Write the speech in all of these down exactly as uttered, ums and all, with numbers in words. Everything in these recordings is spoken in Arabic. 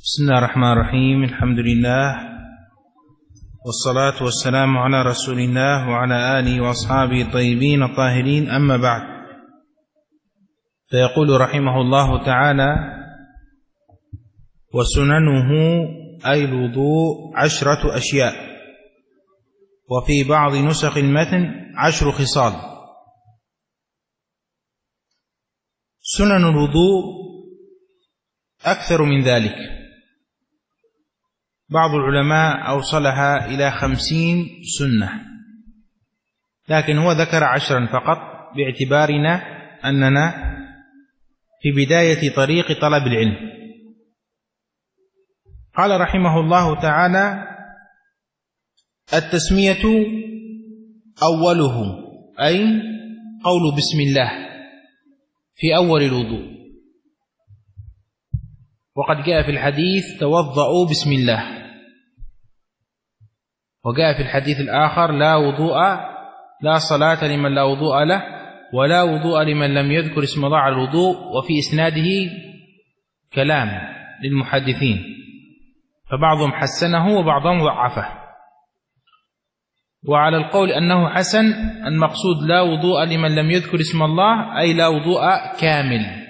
بسم الله الرحمن الرحيم. الحمد لله والصلاة والسلام على رسول الله وعلى آله وأصحابه الطيبين الطاهرين، أما بعد، فيقول رحمه الله تعالى: وسننه أي الوضوء عشرة أشياء، وفي بعض نسخ المتن عشر خصال. سنن الوضوء أكثر من ذلك، بعض العلماء أوصلها إلى خمسين سنة، لكن هو ذكر عشرا فقط باعتبارنا أننا في بداية طريق طلب العلم. قال رحمه الله تعالى: التسمية أوله، أي قول بسم الله في أول الوضوء، وقد جاء في الحديث: توضؤوا بسم الله. وجاء في الحديث الآخر: لا وضوء لا صلاة لمن لا وضوء له، ولا وضوء لمن لم يذكر اسم الله على الوضوء. وفي إسناده كلام للمحدثين، فبعضهم حسنه وبعضهم ضعفه. وعلى القول أنه حسن، المقصود لا وضوء لمن لم يذكر اسم الله، أي لا وضوء كامل،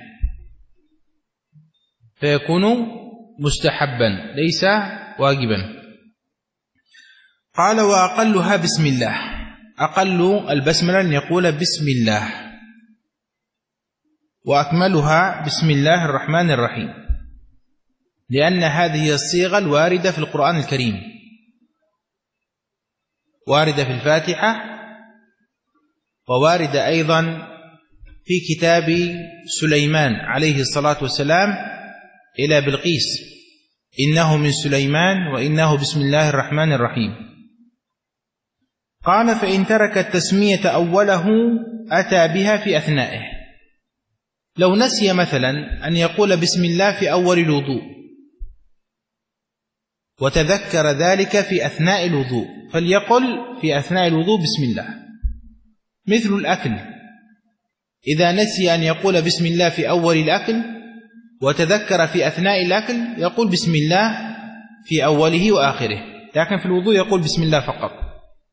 فيكون مستحبا ليس واجبا. قال: وأقلها بسم الله، أقل البسملة أن يقول بسم الله، وأكملها بسم الله الرحمن الرحيم، لأن هذه الصيغة الواردة في القرآن الكريم، واردة في الفاتحة، وواردة أيضا في كتاب سليمان عليه الصلاة والسلام إلى بلقيس: إنه من سليمان وإنه بسم الله الرحمن الرحيم. قال: فإن ترك التسمية أوله أتى بها في أثنائه. لو نسي مثلا أن يقول بسم الله في أول الوضوء وتذكر ذلك في أثناء الوضوء، فليقل في أثناء الوضوء بسم الله. مثل الأكل، إذا نسي أن يقول بسم الله في أول الأكل وتذكر في أثناء الأكل، يقول بسم الله في أوله وآخره، لكن في الوضوء يقول بسم الله فقط.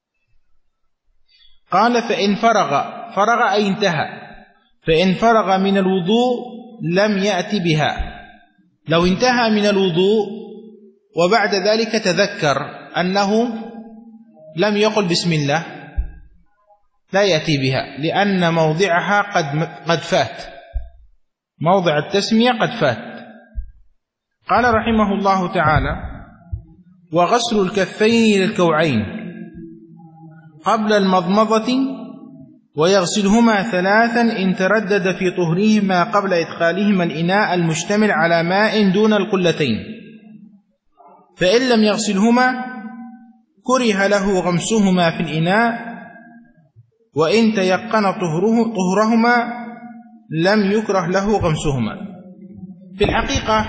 قال: فإن فرغ، فرغ أي انتهى، فإن فرغ من الوضوء لم يأتي بها. لو انتهى من الوضوء وبعد ذلك تذكر أنه لم يقل بسم الله، لا يأتي بها، لأن موضعها قد قد فات، موضع التسمية قد فات. قال رحمه الله تعالى: وغسل الكفين إلى الكوعين قبل المضمضة، ويغسلهما ثلاثا إن تردد في طهرهما قبل إدخالهما الإناء المشتمل على ماء دون القلتين. فإن لم يغسلهما كره له غمسهما في الإناء، وإن تيقن طهره طهرهما لم يكره له غمسهما. في الحقيقة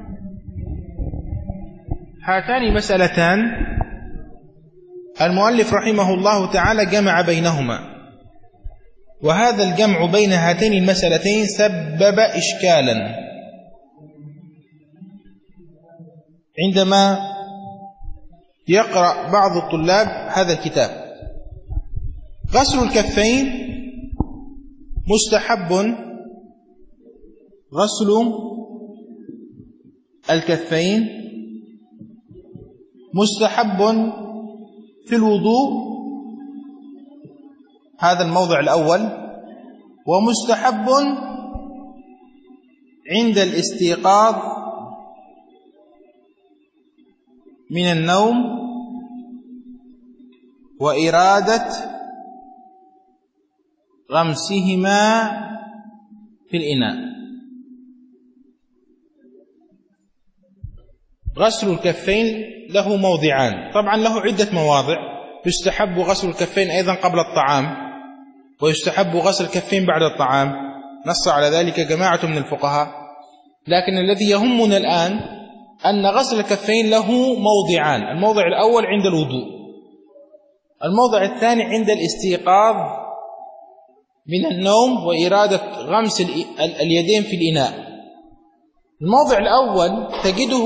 هاتان مسألتان المؤلف رحمه الله تعالى جمع بينهما، وهذا الجمع بين هاتين المسألتين سبب إشكالا عندما يقرأ بعض الطلاب هذا الكتاب. غسل الكفين مستحب، غسل الكفين مستحب في الوضوء، هذا الموضع الأول، ومستحب عند الاستيقاظ من النوم وإرادة غمسهما في الإناء. غسل الكفين له موضعان، طبعا له عدة مواضع. يستحب غسل الكفين أيضا قبل الطعام، ويستحب غسل الكفين بعد الطعام، نص على ذلك جماعة من الفقهاء. لكن الذي يهمنا الآن أن غسل الكفين له موضعان: الموضع الأول عند الوضوء، الموضع الثاني عند الاستيقاظ من النوم وإرادة غمس اليدين في الإناء. الموضع الأول تجده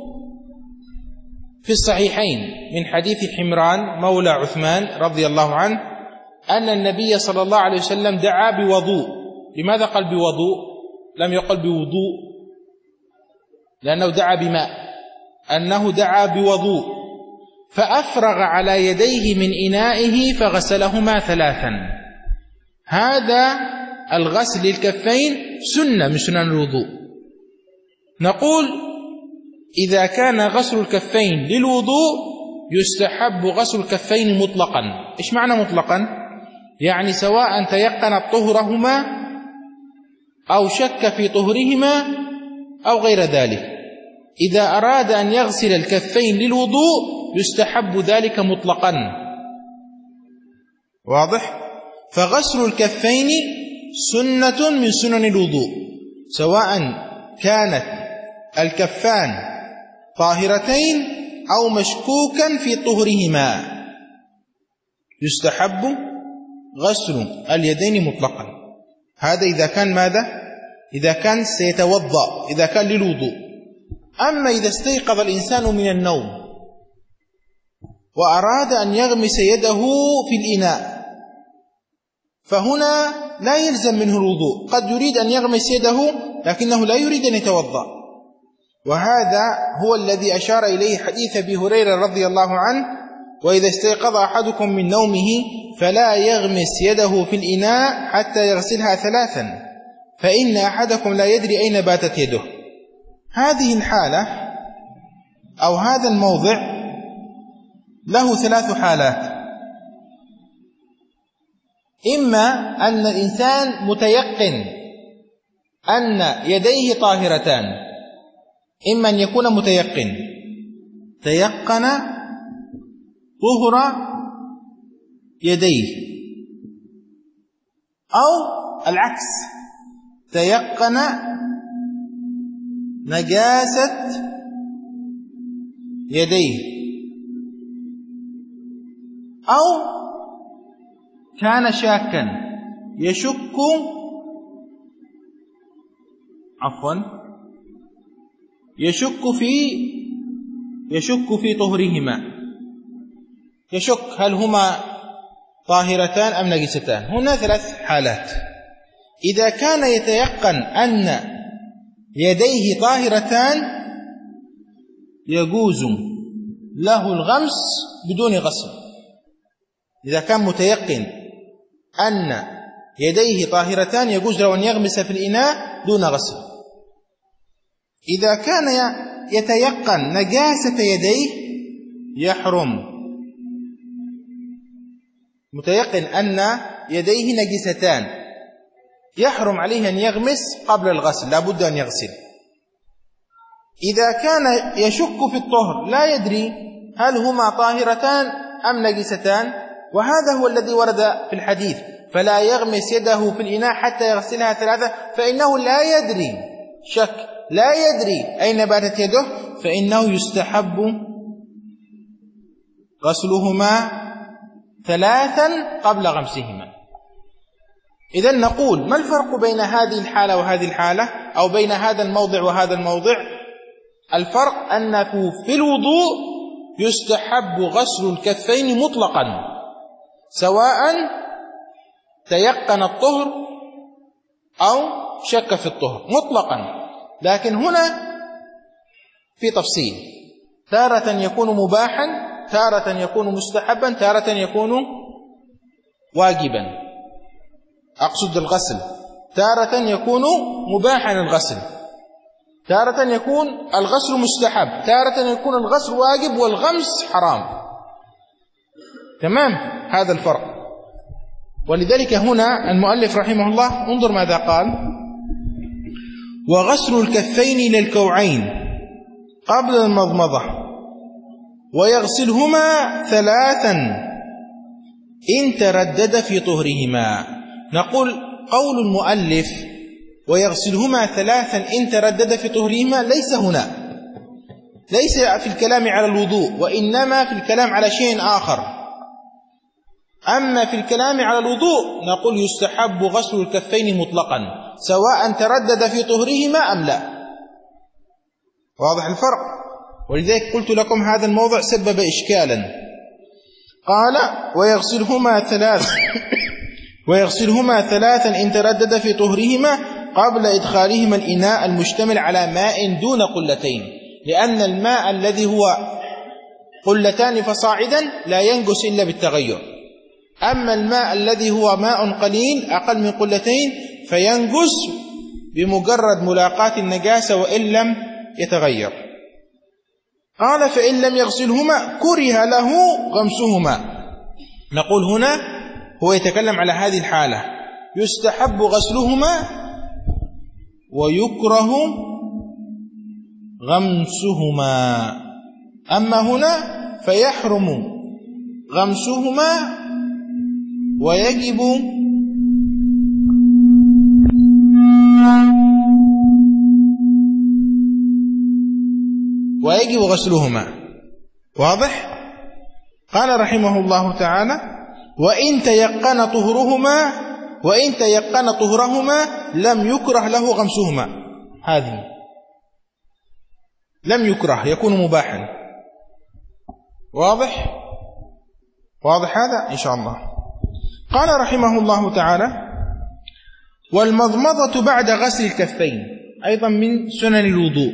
في الصحيحين من حديث حمران مولى عثمان رضي الله عنه أن النبي صلى الله عليه وسلم دعا بوضوء. لماذا قال بوضوء؟ لم يقل بوضوء، لأنه دعا بماء، أنه دعا بوضوء، فأفرغ على يديه من إنائه فغسلهما ثلاثا. هذا الغسل للكفين سنة من سنن الوضوء. نقول إذا كان غسل الكفين للوضوء يستحب غسل الكفين مطلقا. إيش معنى مطلقا؟ يعني سواء تيقن طهرهما أو شك في طهرهما أو غير ذلك، إذا أراد أن يغسل الكفين للوضوء يستحب ذلك مطلقا. واضح؟ فغسل الكفين سنة من سنن الوضوء، سواء كانت الكفان طاهرتين أو مشكوكا في طهرهما، يستحب غسل اليدين مطلقا. هذا إذا كان ماذا؟ إذا كان سيتوضأ، إذا كان للوضوء. أما إذا استيقظ الإنسان من النوم وأراد أن يغمس يده في الإناء، فهنا لا يلزم منه الوضوء، قد يريد أن يغمس يده لكنه لا يريد أن يتوضأ. وهذا هو الذي أشار إليه حديث أبي هريرة رضي الله عنه: وإذا استيقظ أحدكم من نومه فلا يغمس يده في الإناء حتى يغسلها ثلاثا، فإن أحدكم لا يدري أين باتت يده. هذه الحالة أو هذا الموضع له ثلاث حالات: إما أن الإنسان متيقن أن يديه طاهرتان، إما أن يكون متيقن تيقن طهر يديه، أو العكس تيقن نجاسة يديه، أو كان شاكا يشك عفوا يشك في يشك في طهرهما، يشك هل هما طاهرتان أم نجستان. هنا ثلاث حالات: إذا كان يتيقن أن يديه طاهرتان يجوز له الغمس بدون غسل. إذا كان متيقن أن يديه طاهرتان يجوز له أن يغمس في الإناء دون غسل. إذا كان يتيقن نجاسة يديه يحرم، متيقن أن يديه نجستان يحرم عليه أن يغمس قبل الغسل، لا بد أن يغسل. إذا كان يشك في الطهر لا يدري هل هما طاهرتان أم نجستان، وهذا هو الذي ورد في الحديث: فلا يغمس يده في الإناء حتى يغسلها ثلاثة، فإنه لا يدري، شك لا يدري أين باتت يده، فإنه يستحب غسلهما ثلاثا قبل غمسهما. إذن نقول: ما الفرق بين هذه الحالة وهذه الحالة، أو بين هذا الموضع وهذا الموضع؟ الفرق أنه في الوضوء يستحب غسل الكفين مطلقا، سواء تيقن الطهر أو شك في الطهر مطلقا. لكن هنا في تفصيل: تارة يكون مباحا، تارة يكون مستحبا، تارة يكون واجبا، أقصد الغسل. تارة يكون مباحا الغسل، تارة يكون الغسل مستحب، تارة يكون الغسل واجب والغمس حرام. تمام؟ هذا الفرق. ولذلك هنا المؤلف رحمه الله انظر ماذا قال: وغسل الكفين إلى الكوعين قبل المضمضة ويغسلهما ثلاثا إن تردد في طهرهما. نقول قول المؤلف ويغسلهما ثلاثا إن تردد في طهرهما ليس هنا، ليس في الكلام على الوضوء، وإنما في الكلام على شيء آخر. أما في الكلام على الوضوء نقول يستحب غسل الكفين مطلقا، سواء تردد في طهرهما أم لا. واضح الفرق؟ ولذلك قلت لكم هذا الموضع سبب إشكالا. قال ويغسلهما ثلاث ويغسلهما ثلاثا إن تردد في طهرهما قبل إدخالهما الإناء المشتمل على ماء دون قلتين، لأن الماء الذي هو قلتان فصاعدا لا ينجس إلا بالتغير، أما الماء الذي هو ماء قليل أقل من قلتين فينجس بمجرد ملاقاة النجاسة وإن لم يتغير. قال فإن لم يغسلهما كره له غمسهما. نقول هنا هو يتكلم على هذه الحالة، يستحب غسلهما ويكره غمسهما، أما هنا فيحرم غمسهما ويجب ويجب غسلهما. واضح؟ قال رحمه الله تعالى وإن تيقن طهرهما وإن تيقن طهرهما لم يكره له غمسهما. هذه لم يكره، يكون مباحا. واضح؟ واضح هذا إن شاء الله. قال رحمه الله تعالى والمضمضة بعد غسل الكفين أيضا من سنن الوضوء،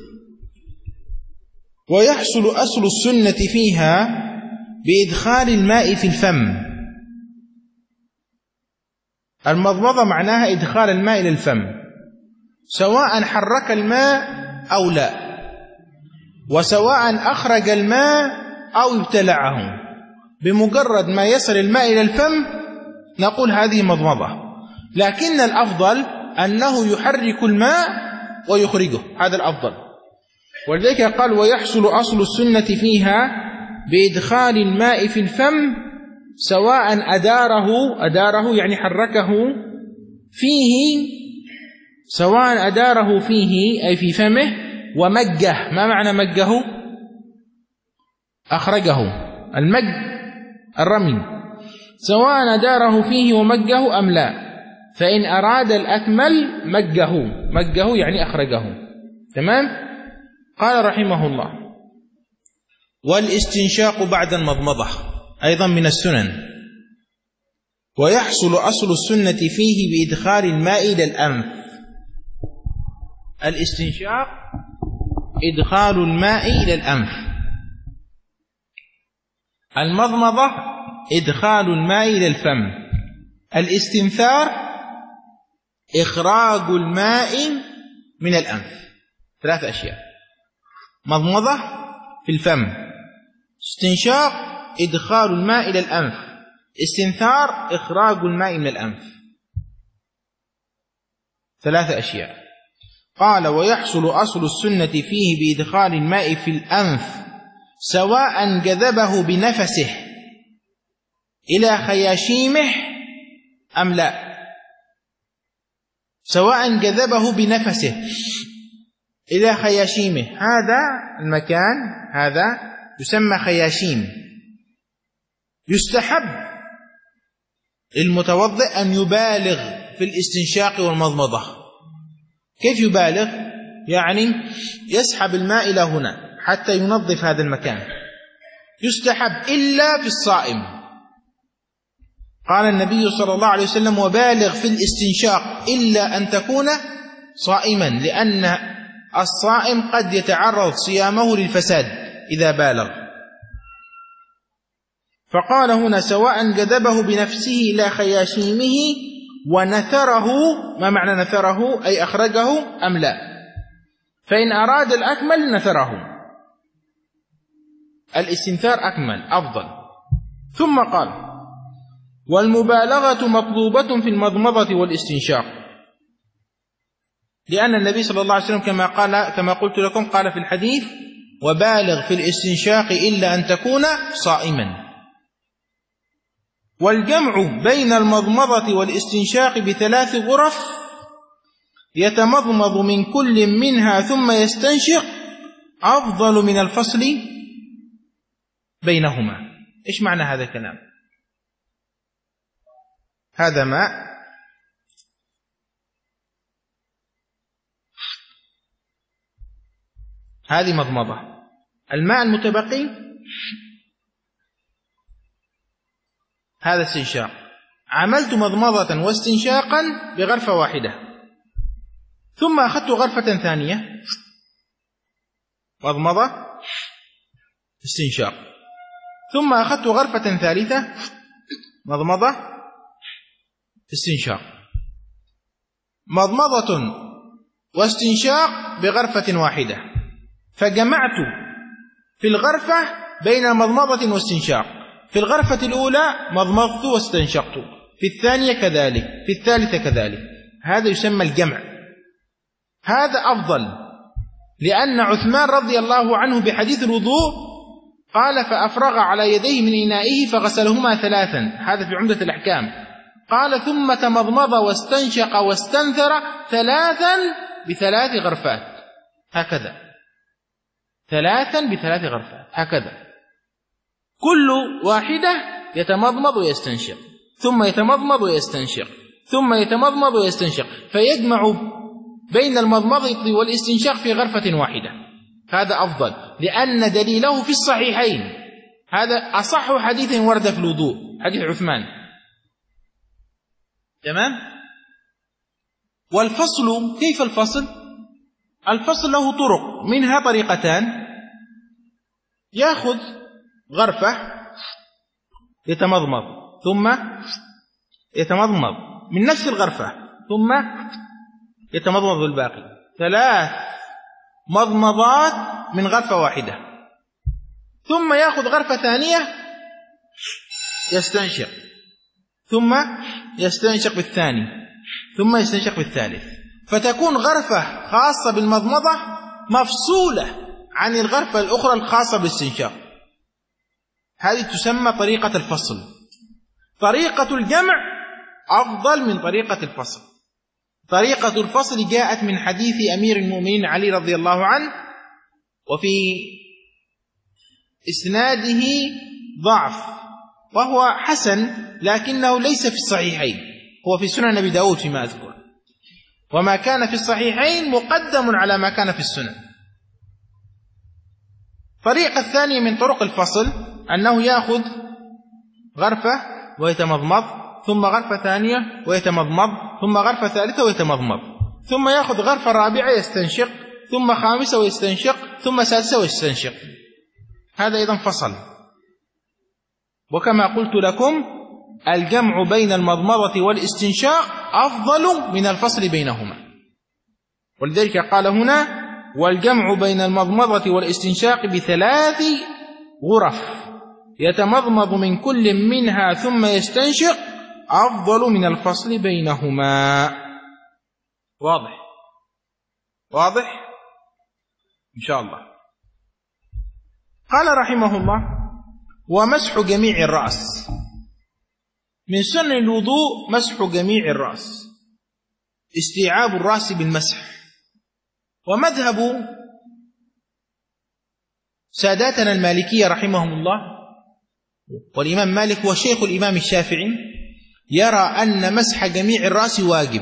ويحصل أصل السنة فيها بإدخال الماء في الفم. المضمضة معناها إدخال الماء إلى الفم سواء حرك الماء أو لا، وسواء أخرج الماء أو ابتلعه، بمجرد ما يصل الماء إلى الفم نقول هذه مضمضة. لكن الأفضل أنه يحرك الماء ويخرجه، هذا الأفضل. ولذلك قال ويحصل أصل السنة فيها بإدخال الماء في الفم سواء أداره أداره يعني حركه فيه، سواء أداره فيه أي في فمه، ومجه. ما معنى مجه؟ أخرجه. المج الرمي، سواء أداره فيه ومجه أم لا. فإن أراد الأكمل مجه، مجه يعني أخرجه. تمام؟ قال رحمه الله والاستنشاق بعد المضمضة أيضا من السنن، ويحصل أصل السنة فيه بإدخال الماء إلى الأنف. الاستنشاق إدخال الماء إلى الأنف، المضمضة إدخال الماء إلى الفم، الاستنثار إخراج الماء من الأنف. ثلاث أشياء: مضمضة في الفم، استنشاق إدخال الماء إلى الأنف، استنثار إخراج الماء من الأنف. ثلاث أشياء. قال ويحصل أصل السنة فيه بإدخال الماء في الأنف سواء جذبه بنفسه إلى خياشيمه أم لا، سواء جذبه بنفسه إلى خياشيمه. هذا المكان هذا يسمى خياشيم. يستحب المتوضئ أن يبالغ في الاستنشاق والمضمضة. كيف يبالغ؟ يعني يسحب الماء إلى هنا حتى ينظف هذا المكان. يستحب إلا في الصائم. قال النبي صلى الله عليه وسلم وبالغ في الاستنشاق إلا أن تكون صائما، لأن الصائم قد يتعرض صيامه للفساد إذا بالغ. فقال هنا سواء جذبه بنفسه إلى خياشيمه ونثره. ما معنى نثره؟ أي أخرجه أم لا. فإن أراد الأكمل نثره، الاستنثار أكمل أفضل. ثم قال والمبالغة مطلوبة في المضمضة والاستنشاق، لأن النبي صلى الله عليه وسلم كما قال كما قلت لكم قال في الحديث وبالغ في الاستنشاق إلا أن تكون صائما. والجمع بين المضمضة والاستنشاق بثلاث غرف يتمضمض من كل منها ثم يستنشق أفضل من الفصل بينهما. إيش معنى هذا الكلام؟ هذا ماء هذه مضمضة. الماء المتبقي هذا استنشاق. عملت مضمضة واستنشاقا بغرفة واحدة، ثم أخذت غرفة ثانية، مضمضة استنشاق، ثم أخذت غرفة ثالثة، مضمضة استنشاق، مضمضة واستنشاق بغرفة واحدة، فجمعت في الغرفة بين مضمضة واستنشاق. في الغرفة الأولى مضمضت واستنشقت، في الثانية كذلك، في الثالثة كذلك. هذا يسمى الجمع. هذا أفضل، لأن عثمان رضي الله عنه بحديث الوضوء قال فأفرغ على يديه من إنائه فغسلهما ثلاثا، هذا في عمدة الأحكام. قال ثم تمضمض واستنشق واستنثر ثلاثا بثلاث غرفات، هكذا، ثلاثا بثلاث غرفات، هكذا، كل واحدة يتمضمض ويستنشق، ثم يتمضمض ويستنشق، ثم يتمضمض ويستنشق، فيجمع بين المضمضة والاستنشاق في غرفة واحدة. هذا أفضل، لأن دليله في الصحيحين. هذا أصح حديث ورد في الوضوء، حديث عثمان. تمام؟ والفصل، كيف الفصل؟ الفصل له طرق، منها طريقتان: يأخذ غرفة يتمضمض ثم يتمضمض من نفس الغرفة ثم يتمضمض بالباقي، ثلاث مضمضات من غرفة واحدة، ثم يأخذ غرفة ثانية يستنشق، ثم يستنشق بالثاني، ثم يستنشق بالثالث، فتكون غرفة خاصة بالمضمضة مفصولة عن الغرفة الأخرى الخاصة بالاستنشاق. هذه تسمى طريقة الفصل. طريقة الجمع أفضل من طريقة الفصل. طريقة الفصل جاءت من حديث أمير المؤمنين علي رضي الله عنه، وفي إسناده ضعف، وهو حسن لكنه ليس في الصحيحين، هو في سنن أبي داود فيما أذكر، وما كان في الصحيحين مقدم على ما كان في السنن. الطريقة الثانية من طرق الفصل أنه يأخذ غرفة ويتمضمض، ثم غرفة ثانية ويتمضمض، ثم غرفة ثالثة ويتمضمض، ثم يأخذ غرفة رابعة يستنشق، ثم خامسة ويستنشق، ثم سادسة ويستنشق. هذا أيضا فصل. وكما قلت لكم الجمع بين المضمضة والاستنشاق أفضل من الفصل بينهما، ولذلك قال هنا والجمع بين المضمضة والاستنشاق بثلاث غرف يتمضمض من كل منها ثم يستنشق أفضل من الفصل بينهما. واضح؟ واضح؟ إن شاء الله. قال رحمه الله ومسح جميع الرأس. من سنن الوضوء مسح جميع الرأس، استيعاب الرأس بالمسح. ومذهب ساداتنا المالكية رحمهم الله، والإمام مالك هو شيخ الإمام الشافعي، يرى أن مسح جميع الرأس واجب.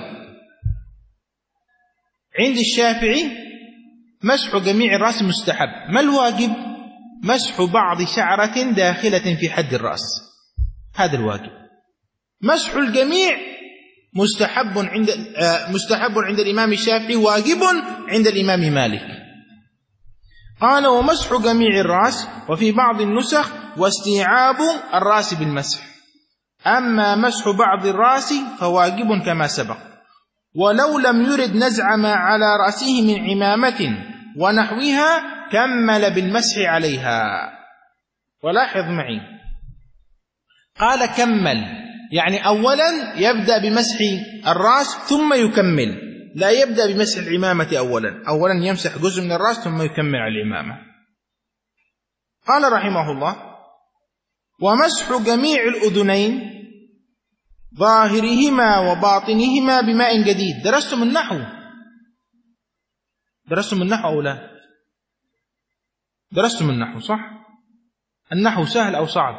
عند الشافعي مسح جميع الرأس مستحب. ما الواجب؟ مسح بعض شعرة داخلة في حد الرأس، هذا الواجب. مسح الجميع مستحب عند مستحب عند الإمام الشافعي، واجب عند الإمام مالك. قال ومسح جميع الرأس، وفي بعض النسخ واستيعاب الرأس بالمسح. أما مسح بعض الرأس فواجب كما سبق، ولو لم يرد نزع ما على رأسه من عمامة ونحوها كمل بالمسح عليها. ولاحظ معي، قال كمل، يعني أولا يبدأ بمسح الرأس ثم يكمل، لا يبدأ بمسح العمامة أولا، أولا يمسح جزء من الرأس ثم يكمل على العمامة. قال رحمه الله ومسح جميع الأذنين ظاهرهما وباطنهما بماء جديد. درستم النحو؟ درستم النحو أو لا؟ درستم النحو صح؟ النحو سهل أو صعب؟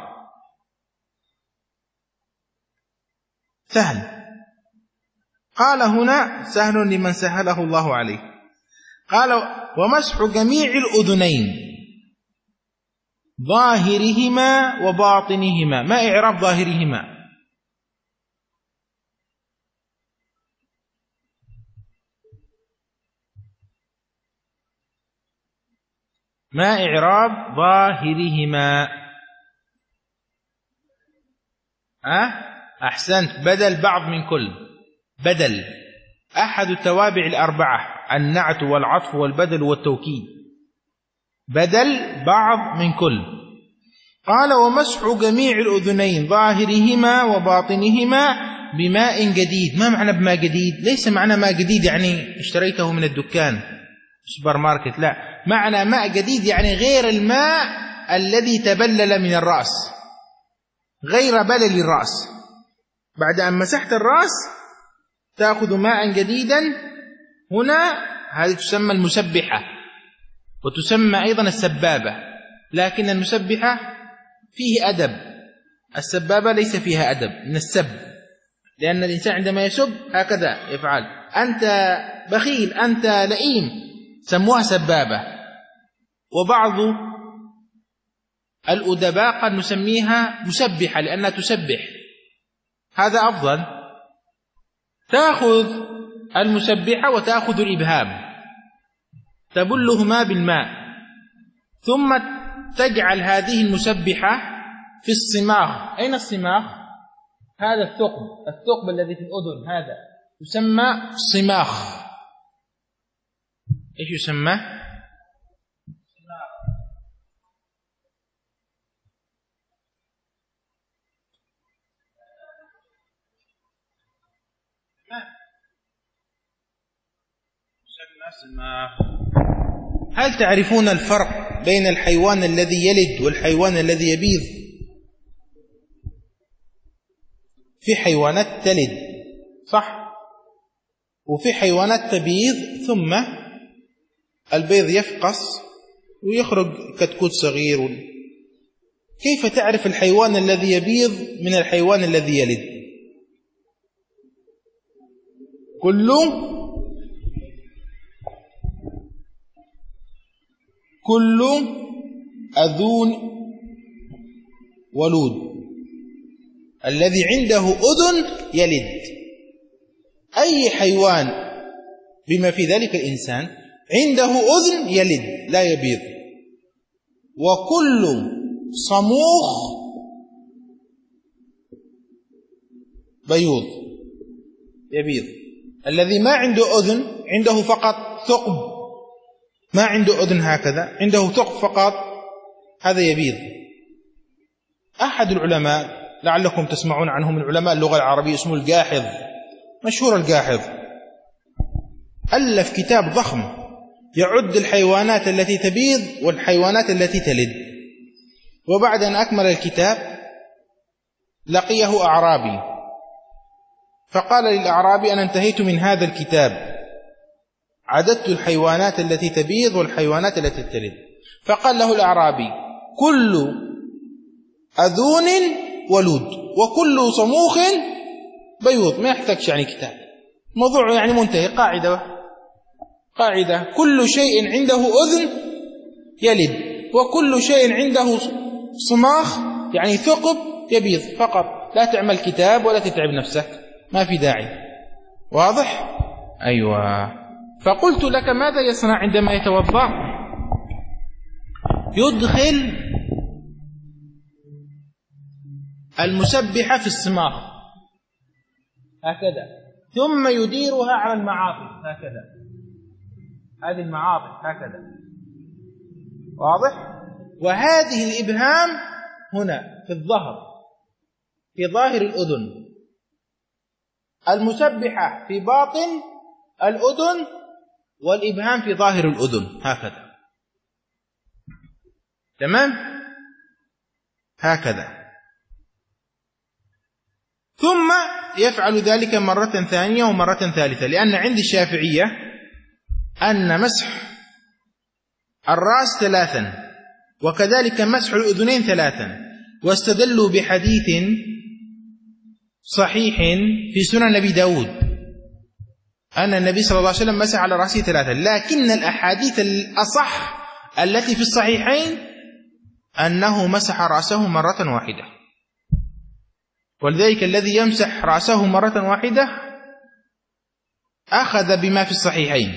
سهل. قال هنا سهل لمن سهله الله عليه. قال ومسح جميع الأذنين ظاهرهما وباطنهما. ما إعراب ظاهرهما؟ ما إعراب ظاهرهما؟ أه؟ أحسنت، بدل بعض من كل. بدل أحد التوابع الأربعة، النعت والعطف والبدل والتوكيد. بدل بعض من كل. قال ومسح جميع الأذنين ظاهرهما وباطنهما بماء جديد. ما معنى بماء جديد؟ ليس معنى ماء جديد يعني اشتريته من الدكان سوبر ماركت، لا، معنى ماء جديد يعني غير الماء الذي تبلل من الرأس، غير بلل الرأس. بعد أن مسحت الرأس تأخذ ماء جديدا. هنا هذه تسمى المسبحة، وتسمى أيضا السبابة، لكن المسبحة فيه أدب، السبابة ليس فيها أدب من السب، لأن الإنسان عندما يسب هكذا يفعل، أنت بخيل، أنت لئيم، سموها سبابة. وبعض الأدباء قد نسميها مسبحة لأنها تسبح، هذا أفضل. تأخذ المسبحة وتأخذ الإبهام تبلهما بالماء، ثم تجعل هذه المسبحة في الصماغ. أين الصماغ؟ هذا الثقب، الثقب الذي في الأذن هذا يسمى صماغ. إيش يسمى؟ هل تعرفون الفرق بين الحيوان الذي يلد والحيوان الذي يبيض؟ في حيوانات تلد صح، وفي حيوانات تبيض ثم البيض يفقس ويخرج كتكوت صغير. كيف تعرف الحيوان الذي يبيض من الحيوان الذي يلد؟ كل كل أذون ولود، الذي عنده أذن يلد. أي حيوان بما في ذلك الإنسان عنده أذن يلد لا يبيض. وكل صموخ بيوض يبيض. الذي ما عنده أذن عنده فقط ثقب، ما عنده أذن هكذا، عنده ثقب فقط، هذا يبيض. أحد العلماء لعلكم تسمعون عنه من علماء اللغة العربية اسمه الجاحظ، مشهور الجاحظ، ألف كتاب ضخم يعد الحيوانات التي تبيض والحيوانات التي تلد. وبعد أن أكمل الكتاب لقيه أعرابي فقال للأعرابي أنا انتهيت من هذا الكتاب، عددت الحيوانات التي تبيض والحيوانات التي تلد. فقال له الأعرابي كل أذون ولود وكل صموخ بيوض. ما يحتاجش يعني كتاب، موضوع يعني منتهي، قاعدة قاعدة كل شيء عنده أذن يلد وكل شيء عنده صماخ يعني ثقب يبيض فقط. لا تعمل كتاب ولا تتعب نفسك، ما في داعي. واضح؟ أيوة. فقلت لك ماذا يصنع عندما يتوضأ؟ يدخل المسبحة في الصماخ هكذا، ثم يديرها على المعاطف هكذا، هذه المعاطف هكذا. واضح؟ وهذه الإبهام هنا في الظهر، في ظاهر الأذن، المسبحة في باطن الأذن، والإبهام في ظاهر الأذن هكذا. تمام؟ هكذا. ثم يفعل ذلك مرة ثانية ومرة ثالثة، لأن عند الشافعية أن مسح الرأس ثلاثا وكذلك مسح الأذنين ثلاثا، واستدلوا بحديث صحيح في سنن أبي داود أن النبي صلى الله عليه وسلم مسح على رأسه ثلاثا، لكن الأحاديث الأصح التي في الصحيحين أنه مسح رأسه مرة واحدة، ولذلك الذي يمسح رأسه مرة واحدة أخذ بما في الصحيحين،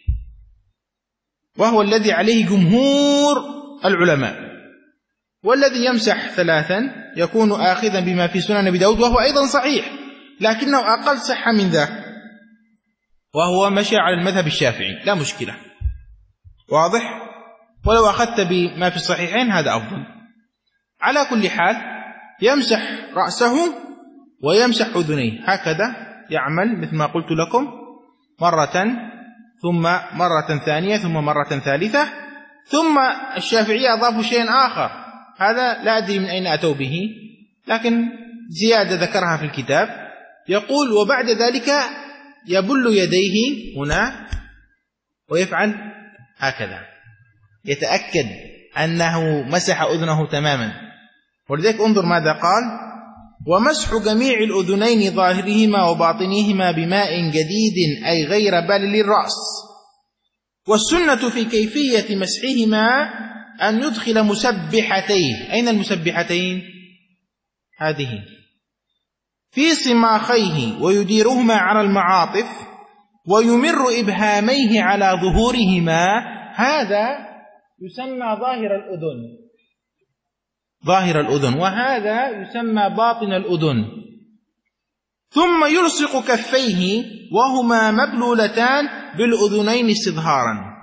وهو الذي عليه جمهور العلماء. والذي يمسح ثلاثا يكون آخذا بما في سنن أبي داود، وهو أيضا صحيح لكنه أقل صحة من ذاك، وهو مشى على المذهب الشافعي، لا مشكلة. واضح؟ ولو أخذت بما في الصحيحين هذا أفضل. على كل حال يمسح رأسه ويمسح أذنيه، هكذا يعمل مثل ما قلت لكم، مرة ثم مرة ثانية ثم مرة ثالثة. ثم الشافعية أضافوا شيء آخر، هذا لا أدري من أين أتوا به، لكن زيادة ذكرها في الكتاب. يقول وبعد ذلك يبل يديه هنا ويفعل هكذا، يتأكد أنه مسح أذنه تماما. ولذلك انظر ماذا قال: ومسح جميع الأذنين ظاهرهما وباطنهما بماء جديد أي غير بال للرأس. والسنة في كيفية مسحهما أن يدخل مسبحتيه، أين المسبحتين؟ هذه في صماخيه ويديرهما على المعاطف ويمر إبهاميه على ظهورهما، هذا يسمى ظاهر الأذن، ظاهر الأذن، وهذا يسمى باطن الأذن. ثم يلصق كفيه وهما مبلولتان بالأذنين استظهارا.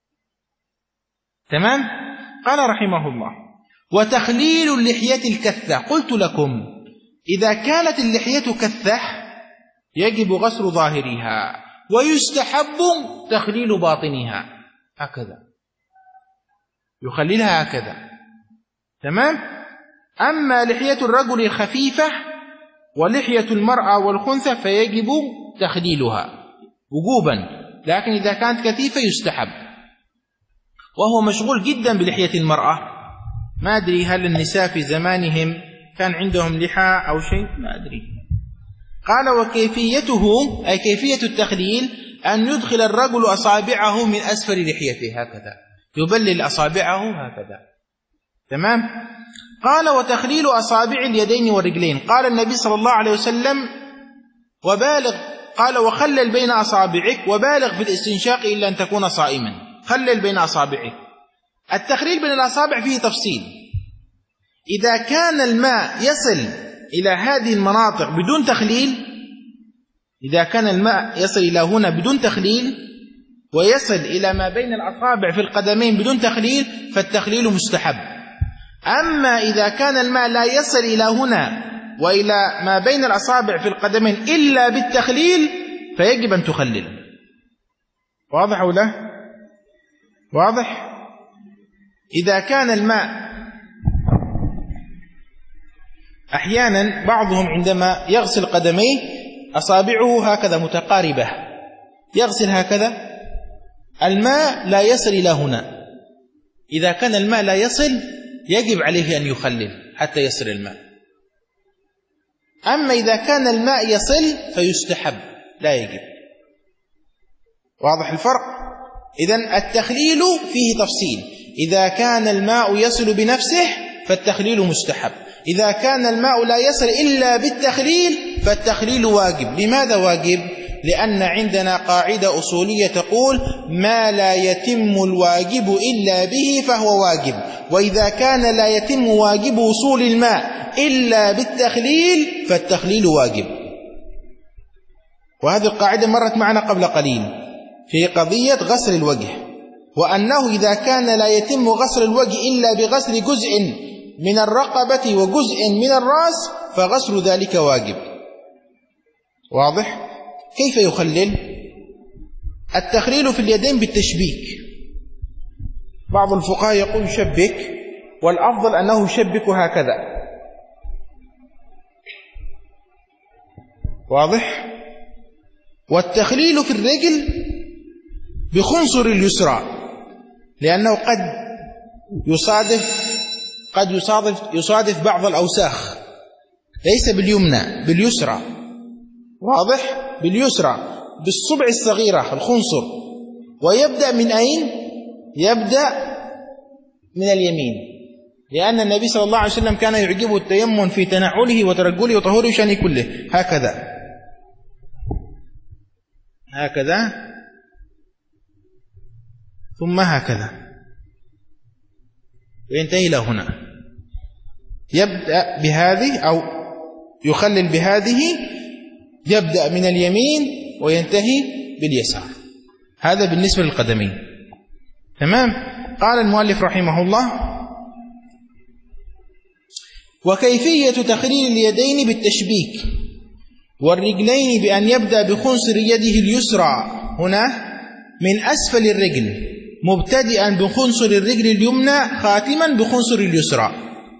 تمام؟ قال رحمه الله: وتخليل اللحية الكثة. قلت لكم إذا كانت اللحية كثة يجب غسل ظاهرها ويستحب تخليل باطنها، هكذا يخللها هكذا. تمام؟ أما لحية الرجل الخفيفة ولحية المرأة والخنثى فيجب تخليلها وجوبا، لكن إذا كانت كثيفة يستحب. وهو مشغول جدا بلحية المرأة، ما أدري هل النساء في زمانهم كان عندهم لحى أو شيء، ما أدري. قال: وكيفيته أي كيفية التخليل أن يدخل الرجل أصابعه من أسفل لحيته هكذا، يبلل أصابعه هكذا. تمام؟ قال: وتخليل أصابع اليدين والرجلين. قال النبي صلى الله عليه وسلم: وبالغ، قال: وخلل بين أصابعك وبالغ في الاستنشاق إلا أن تكون صائما. خلل بين أصابعك. التخليل بين الأصابع فيه تفصيل. إذا كان الماء يصل إلى هذه المناطق بدون تخليل، إذا كان الماء يصل إلى هنا بدون تخليل ويصل إلى ما بين الأصابع في القدمين بدون تخليل فالتخليل مستحب. أما إذا كان الماء لا يصل إلى هنا وإلى ما بين الأصابع في القدمين إلا بالتخليل فيجب أن تخلل. واضح ولا؟ واضح؟ إذا كان الماء أحيانا بعضهم عندما يغسل قدميه أصابعه هكذا متقاربة، يغسل هكذا، الماء لا يصل إلى هنا. إذا كان الماء لا يصل يجب عليه أن يخلل حتى يصل الماء. أما إذا كان الماء يصل فيستحب، لا يجب. واضح الفرق؟ إذن التخليل فيه تفصيل. إذا كان الماء يصل بنفسه فالتخليل مستحب، إذا كان الماء لا يصل إلا بالتخليل فالتخليل واجب. لماذا واجب؟ لأن عندنا قاعدة أصولية تقول: ما لا يتم الواجب إلا به فهو واجب، وإذا كان لا يتم واجب وصول الماء إلا بالتخليل فالتخليل واجب. وهذه القاعدة مرت معنا قبل قليل في قضية غسل الوجه، وأنه إذا كان لا يتم غسل الوجه إلا بغسل جزء من الرقبة وجزء من الرأس فغسل ذلك واجب. واضح؟ كيف يخلل؟ التخليل في اليدين بالتشبيك. بعض الفقهاء يقول يشبك، والأفضل أنه يشبك هكذا. واضح؟ والتخليل في الرجل بخنصر اليسرى، لأنه قد يصادف قد يصادف يصادف بعض الأوساخ، ليس باليمنى، باليسرى. واضح؟ باليسرى. بالصبع الصغيرة الخنصر، ويبدأ من أين؟ يبدأ من اليمين، لأن النبي صلى الله عليه وسلم كان يعجبه التيمم في تنعله وترجله وطهوره شأنه كله. هكذا هكذا ثم هكذا وينتهي إلى هنا. يبدأ بهذه أو يخلل بهذه، يبدأ من اليمين وينتهي باليسار. هذا بالنسبة للقدمين. تمام. قال المؤلف رحمه الله: وكيفية تخليل اليدين بالتشبيك والرجلين بأن يبدأ بخنصر يده اليسرى هنا من أسفل الرجل مبتدئا بخنصر الرجل اليمنى خاتما بخنصر اليسرى.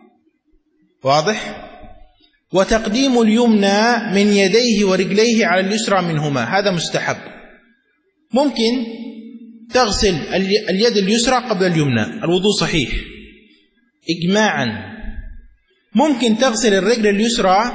واضح؟ وتقديم اليمنى من يديه ورجليه على اليسرى منهما، هذا مستحب. ممكن تغسل اليد اليسرى قبل اليمنى، الوضوء صحيح إجماعا. ممكن تغسل الرجل اليسرى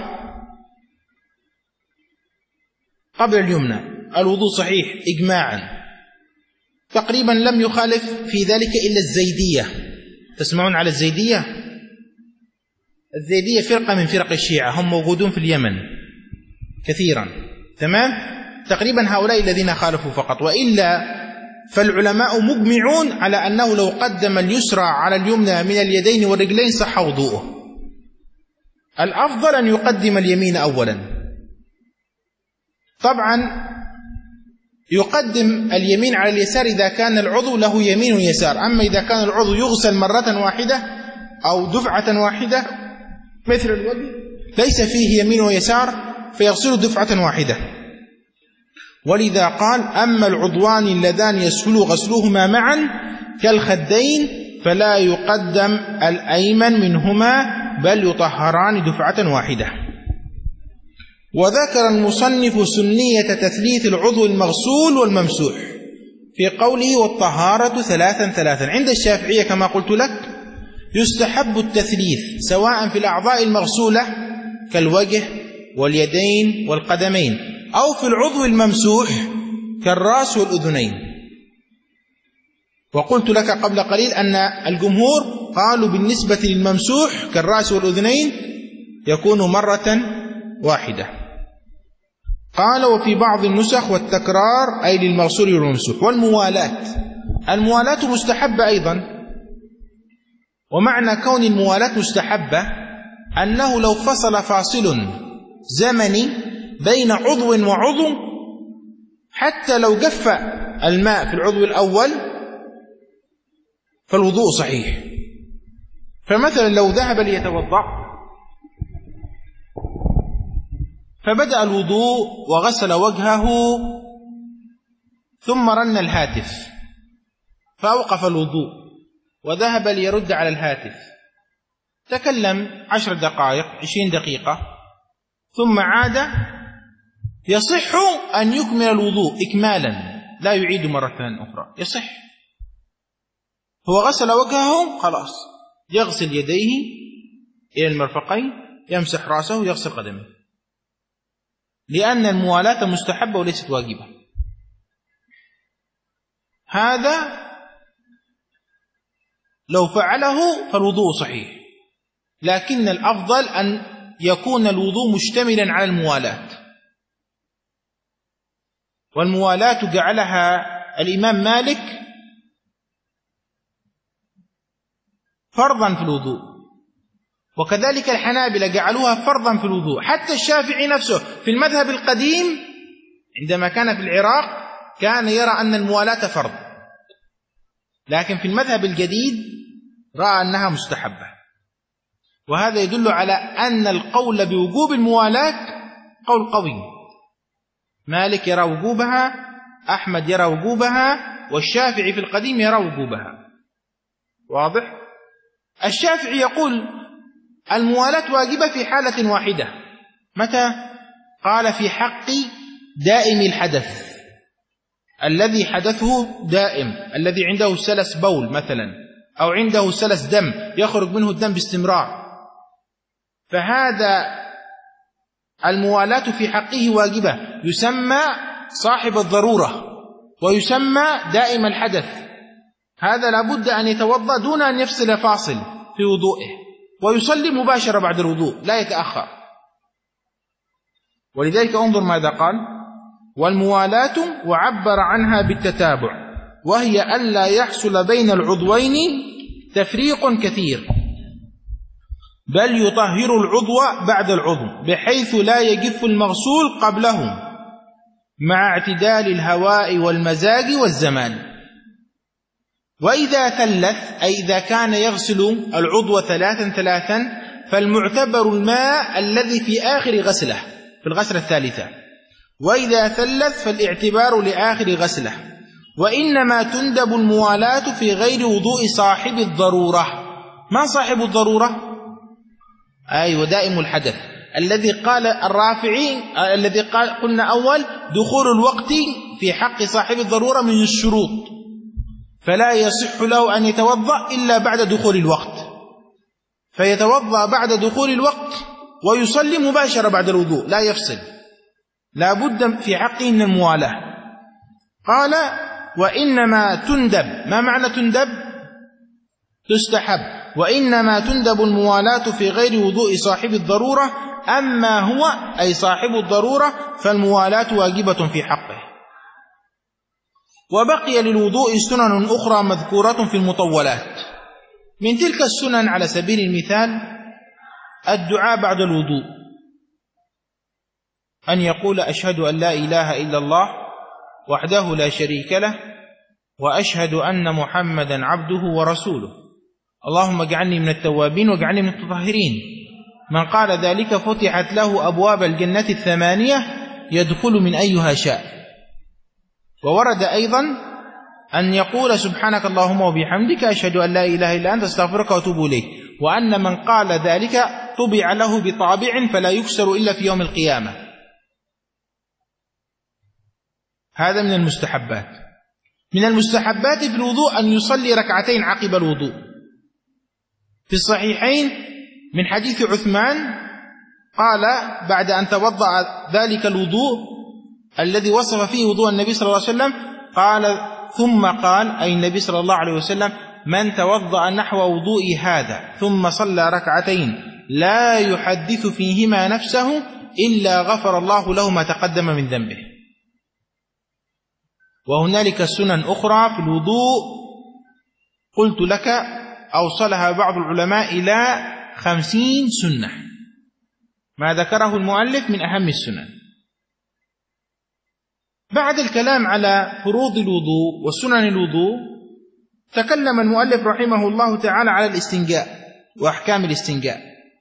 قبل اليمنى، الوضوء صحيح إجماعا. تقريبا لم يخالف في ذلك إلا الزيدية. تسمعون على الزيدية؟ الزيدية فرقة من فرق الشيعة، هم موجودون في اليمن كثيرا. تمام. تقريبا هؤلاء الذين خالفوا فقط، وإلا فالعلماء مجمعون على أنه لو قدم اليسرى على اليمنى من اليدين والرجلين صح وضوءه. الأفضل أن يقدم اليمين أولا. طبعا يقدم اليمين على اليسار إذا كان العضو له يمين ويسار. أما إذا كان العضو يغسل مرة واحدة أو دفعة واحدة مثل الوجه ليس فيه يمين ويسار فيغسل دفعة واحدة. ولذا قال: أما العضوان اللذان يسهل غسلهما معا كالخدين فلا يقدم الأيمن منهما بل يطهران دفعة واحدة. وذكر المصنف سنية تثليث العضو المغسول والممسوح في قوله: والطهارة ثلاثا ثلاثا. عند الشافعية كما قلت لك يستحب التثليث سواء في الأعضاء المغسولة كالوجه واليدين والقدمين أو في العضو الممسوح كالرأس والأذنين. وقلت لك قبل قليل أن الجمهور قالوا بالنسبة للممسوح كالرأس والأذنين يكون مرة واحدة. قال: وفي بعض النسخ والتكرار أي للمغسول والممسوح. والموالاة، الموالاة مستحبة أيضا. ومعنى كون الموالاة مستحبة أنه لو فصل فاصل زمني بين عضو وعضو حتى لو جف الماء في العضو الأول فالوضوء صحيح. فمثلا لو ذهب ليتوضأ فبدأ الوضوء وغسل وجهه ثم رن الهاتف فأوقف الوضوء وذهب ليرد على الهاتف، تكلم عشر دقائق عشرين دقيقة ثم عاد، يصح أن يكمل الوضوء إكمالا لا يعيد مرة أخرى، يصح. هو غسل وجهه خلاص، يغسل يديه إلى المرفقين، يمسح رأسه، يغسل قدمه، لأن الموالاة مستحبة وليست واجبة. هذا لو فعله فالوضوء صحيح، لكن الأفضل أن يكون الوضوء مشتملا على الموالاة. والموالاة جعلها الإمام مالك فرضا في الوضوء، وكذلك الحنابلة جعلوها فرضا في الوضوء. حتى الشافعي نفسه في المذهب القديم عندما كان في العراق كان يرى أن الموالاة فرض، لكن في المذهب الجديد رأى أنها مستحبة. وهذا يدل على أن القول بوجوب الموالاة قول قوي. مالك يرى وجوبها، أحمد يرى وجوبها، والشافعي في القديم يرى وجوبها. واضح؟ الشافعي يقول الموالاة واجبة في حالة واحدة. متى؟ قال في حق دائم الحدث، الذي حدثه دائم، الذي عنده سلس بول مثلا أو عنده سلس دم يخرج منه الدم باستمرار، فهذا الموالاة في حقه واجبة، يسمى صاحب الضرورة ويسمى دائم الحدث، هذا لابد أن يتوضأ دون أن يفصل فاصل في وضوئه، ويصلي مباشرة بعد الوضوء لا يتأخر. ولذلك انظر ماذا قال: والموالاة وعبر عنها بالتتابع، وهي ألا يحصل بين العضوين تفريق كثير، بل يطهر العضو بعد العضو بحيث لا يجف المغسول قبله مع اعتدال الهواء والمزاج والزمان. وإذا ثلث، أي إذا كان يغسل العضو ثلاثا ثلاثا، فالمعتبر الماء الذي في آخر غسله في الغسلة الثالثة، وإذا ثلث فالاعتبار لآخر غسله. وإنما تندب الموالاة في غير وضوء صاحب الضرورة. ما صاحب الضرورة؟ أي ودائم الحدث، الذي قال الرافعي الذي قال قلنا أول دخول الوقت في حق صاحب الضرورة من الشروط، فلا يصح له أن يتوضأ إلا بعد دخول الوقت، فيتوضأ بعد دخول الوقت ويصلي مباشرة بعد الوضوء لا يفصل، لا بد في حقه من الموالاة. قال: وإنما تندب. ما معنى تندب؟ تستحب. وإنما تندب الموالاة في غير وضوء صاحب الضرورة، أما هو أي صاحب الضرورة فالموالاة واجبة في حقه. وبقي للوضوء سنن أخرى مذكورة في المطولات. من تلك السنن على سبيل المثال الدعاء بعد الوضوء، أن يقول: أشهد أن لا إله إلا الله وحده لا شريك له وأشهد أن محمدا عبده ورسوله اللهم اجعلني من التوابين واجعلني من المتطهرين. من قال ذلك فتحت له أبواب الجنة الثمانية يدخل من أيها شاء. وورد أيضا أن يقول: سبحانك اللهم وبحمدك أشهد أن لا إله إلا أنت أستغفرك وأتوب إليك، وأن من قال ذلك طبع له بطابع فلا يكسر إلا في يوم القيامة. هذا من المستحبات. من المستحبات في الوضوء أن يصلي ركعتين عقب الوضوء. في الصحيحين من حديث عثمان قال بعد أن توضأ ذلك الوضوء الذي وصف فيه وضوء النبي صلى الله عليه وسلم، قال ثم قال أي النبي صلى الله عليه وسلم: من توضأ نحو وضوء هذا ثم صلى ركعتين لا يحدث فيهما نفسه إلا غفر الله له ما تقدم من ذنبه. وهنالك سنن أخرى في الوضوء قلت لك أوصلها بعض العلماء إلى خمسين سنة، ما ذكره المؤلف من أهم السنن. بعد الكلام على فروض الوضوء وسنن الوضوء تكلم المؤلف رحمه الله تعالى على الاستنجاء وأحكام الاستنجاء،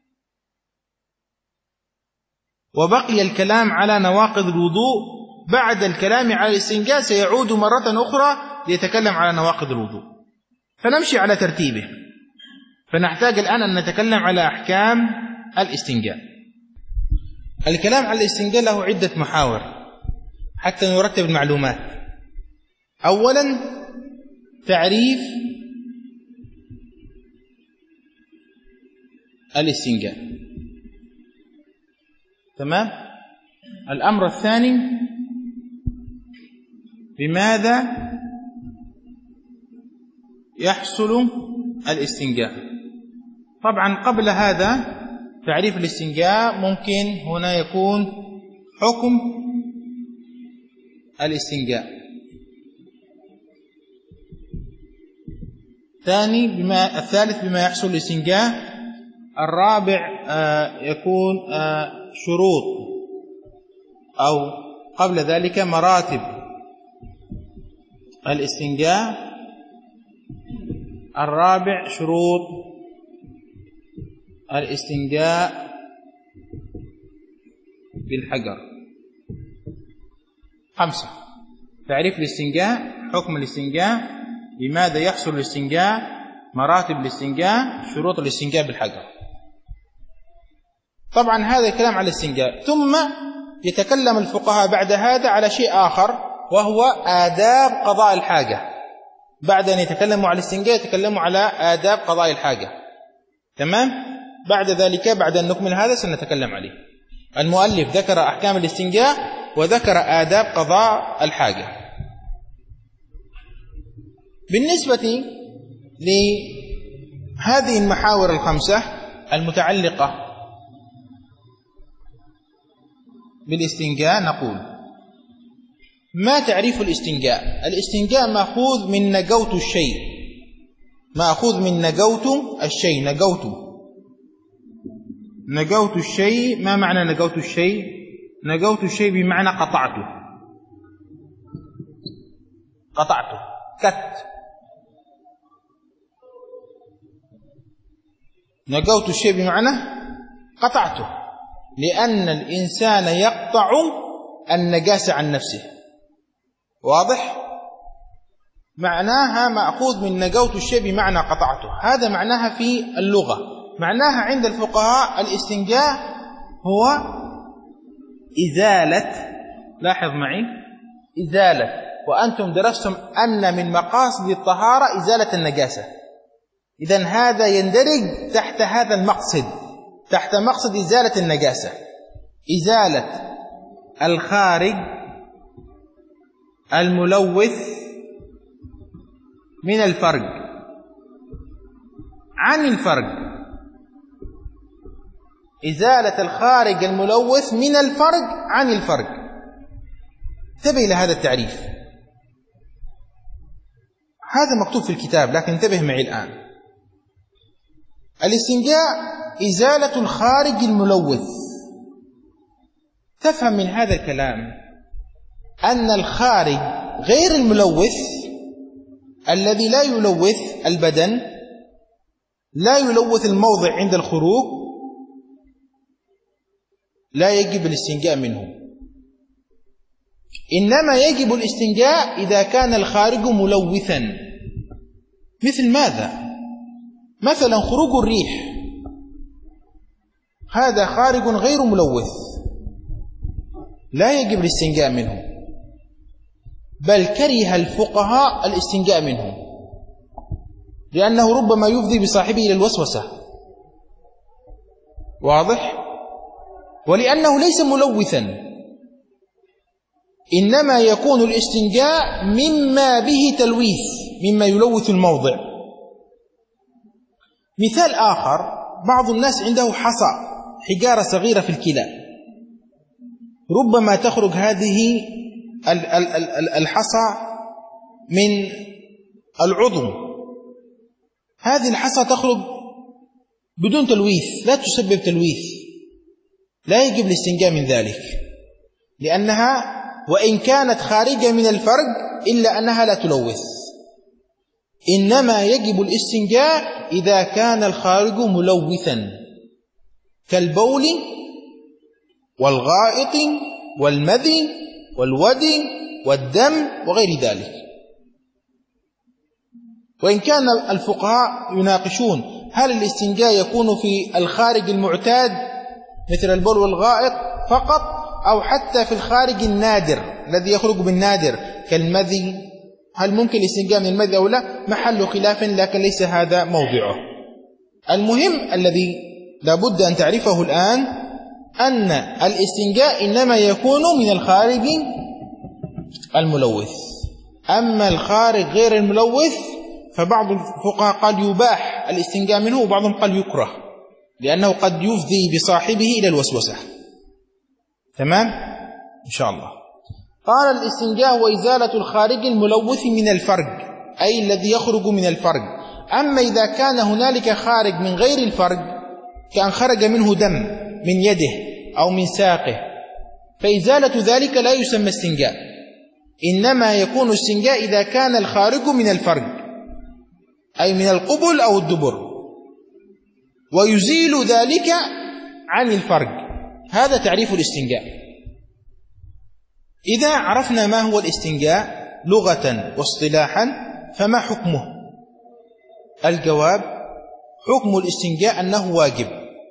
وبقي الكلام على نواقض الوضوء. بعد الكلام على الاستنجاء سيعود مرة أخرى ليتكلم على نواقض الوضوء، فنمشي على ترتيبه. فنحتاج الآن أن نتكلم على أحكام الاستنجاء. الكلام على الاستنجاء له عدة محاور حتى نرتب المعلومات. أولا تعريف الاستنجاء، تمام. الأمر الثاني بماذا يحصل الاستنجاء. طبعا قبل هذا تعريف الاستنجاء ممكن هنا يكون حكم الاستنجاء. ثاني بما الثالث بما يحصل الاستنجاء. الرابع آه يكون آه شروط أو قبل ذلك مراتب الاستنجاء. الرابع شروط الاستنجاء بالحجر. خمسة: تعريف الاستنجاء، حكم الاستنجاء، بماذا يحصل الاستنجاء، مراتب الاستنجاء، شروط الاستنجاء بالحجر. طبعا هذا الكلام على الاستنجاء. ثم يتكلم الفقهاء بعد هذا على شيء آخر وهو آداب قضاء الحاجة. بعد أن يتكلموا على الاستنجاء يتكلموا على آداب قضاء الحاجة، تمام. بعد ذلك بعد أن نكمل هذا سنتكلم عليه. المؤلف ذكر أحكام الاستنجاء وذكر آداب قضاء الحاجة. بالنسبة لهذه المحاور الخمسة المتعلقة بالاستنجاء نقول: ما تعريف الاستنجاء؟ الاستنجاء مأخوذ من نجوت الشيء، مأخوذ من نجوت الشيء. نجوت نجوت الشيء. ما معنى نجوت الشيء؟ نجوت الشيء بمعنى قطعته، قطعته كت. نجوت الشيء بمعنى قطعته، لأن الإنسان يقطع النجاسة عن نفسه. واضح؟ معناها مأخوذ من نجوت الشيء بمعنى قطعته، هذا معناها في اللغة. معناها عند الفقهاء الاستنجاء هو إزالة، لاحظ معي، إزالة، وأنتم درستم أن من مقاصد الطهارة إزالة النجاسة، إذن هذا يندرج تحت هذا المقصد، تحت مقصد إزالة النجاسة، إزالة الخارج الملوث من الفرج عن الفرج، إزالة الخارج الملوث من الفرج عن الفرج. انتبه إلى هذا التعريف، هذا مكتوب في الكتاب لكن انتبه معي الآن. الاستنجاء إزالة الخارج الملوث. تفهم من هذا الكلام أن الخارج غير الملوث الذي لا يلوث البدن، لا يلوث الموضع عند الخروج، لا يجب الاستنجاء منه، إنما يجب الاستنجاء إذا كان الخارج ملوثا. مثل ماذا؟ مثلا خروج الريح، هذا خارج غير ملوث، لا يجب الاستنجاء منه، بل كره الفقهاء الاستنجاء منه، لأنه ربما يفضي بصاحبه إلى الوسوسة. واضح؟ ولأنه ليس ملوثا، إنما يكون الاستنجاء مما به تلويث، مما يلوث الموضع. مثال آخر: بعض الناس عنده حصى، حجارة صغيرة في الكلى، ربما تخرج هذه الحصى من العظم، هذه الحصى تخرج بدون تلويث، لا تسبب تلويث، لا يجب الاستنجاء من ذلك، لأنها وإن كانت خارجة من الفرج إلا أنها لا تلوث. إنما يجب الاستنجاء إذا كان الخارج ملوثا كالبول والغائط والمذي والودي والدم وغير ذلك. وإن كان الفقهاء يناقشون هل الاستنجاء يكون في الخارج المعتاد مثل البول والغائط فقط، أو حتى في الخارج النادر الذي يخرج بالنادر كالمذي، هل ممكن الاستنجاء من المذي أو لا؟ محل خلاف، لكن ليس هذا موضعه. المهم الذي لابد أن تعرفه الآن أن الاستنجاء إنما يكون من الخارج الملوث، أما الخارج غير الملوث فبعض الفقهاء قال يباح الاستنجاء منه، وبعضهم قال يكره، لأنه قد يفضي بصاحبه إلى الوسوسة. تمام؟ إن شاء الله. قال: الاستنجاء وإزالة الخارج الملوث من الفرج، أي الذي يخرج من الفرج. أما إذا كان هنالك خارج من غير الفرج، كأن خرج منه دم من يده أو من ساقه، فإزالة ذلك لا يسمى استنجاء، إنما يكون استنجاء إذا كان الخارج من الفرج، أي من القبل أو الدبر، ويزيل ذلك عن الفرج. هذا تعريف الاستنجاء. إذا عرفنا ما هو الاستنجاء لغة واصطلاحا فما حكمه؟ الجواب: حكم الاستنجاء أنه واجب.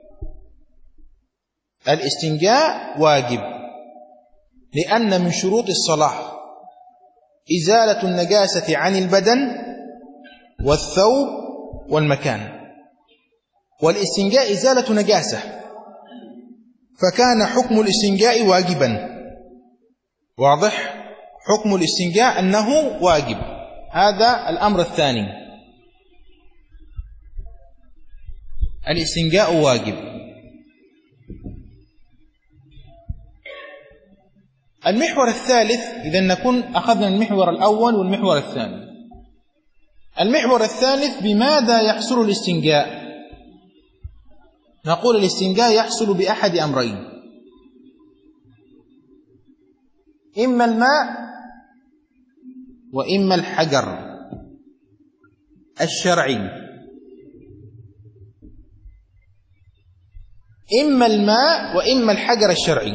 الاستنجاء واجب، لأن من شروط الصلاة إزالة النجاسة عن البدن والثوب والمكان، والاستنجاء إزالة نجاسة، فكان حكم الاستنجاء واجبا. واضح؟ حكم الاستنجاء أنه واجب. هذا الأمر الثاني، الاستنجاء واجب. المحور الثالث، إذا نكون أخذنا المحور الأول والمحور الثاني. المحور الثالث، بماذا يحصل الاستنجاء؟ نقول الاستنجاء يحصل بأحد أمرين: إما الماء وإما الحجر الشرعي. إما الماء وإما الحجر الشرعي.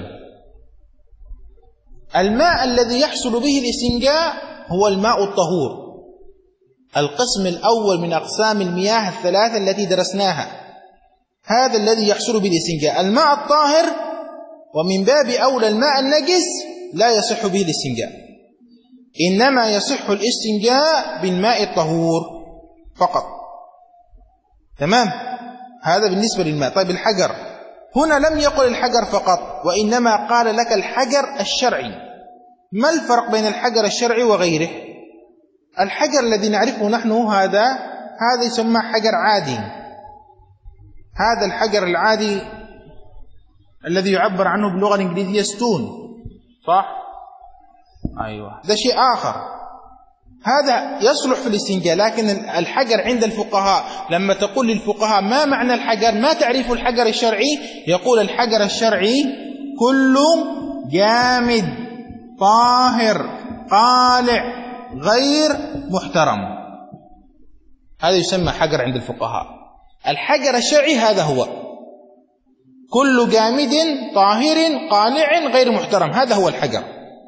الماء الذي يحصل به الاستنجاء هو الماء الطهور، القسم الأول من أقسام المياه الثلاثة التي درسناها، هذا الذي يحصل به الاستنجاء. الماء الطاهر ومن باب أولى الماء النجس لا يصح به الاستنجاء، إنما يصح الاستنجاء بالماء الطهور فقط. تمام؟ هذا بالنسبة للماء. طيب الحجر، هنا لم يقل الحجر فقط، وإنما قال لك الحجر الشرعي. ما الفرق بين الحجر الشرعي وغيره؟ الحجر الذي نعرفه نحن هذا هذا يسمى حجر عادي، هذا الحجر العادي الذي يعبر عنه باللغة الإنجليزية ستون، صح؟ أيوة، ده شيء آخر، هذا يصلح في الاستنجاء. لكن الحجر عند الفقهاء، لما تقول للفقهاء ما معنى الحجر، ما تعريف الحجر الشرعي؟ يقول الحجر الشرعي كل جامد طاهر قالع غير محترم، هذا يسمى حجر عند الفقهاء. الحجر الشرعي هذا هو كل جامد طاهر قالع غير محترم، هذا هو الحجر،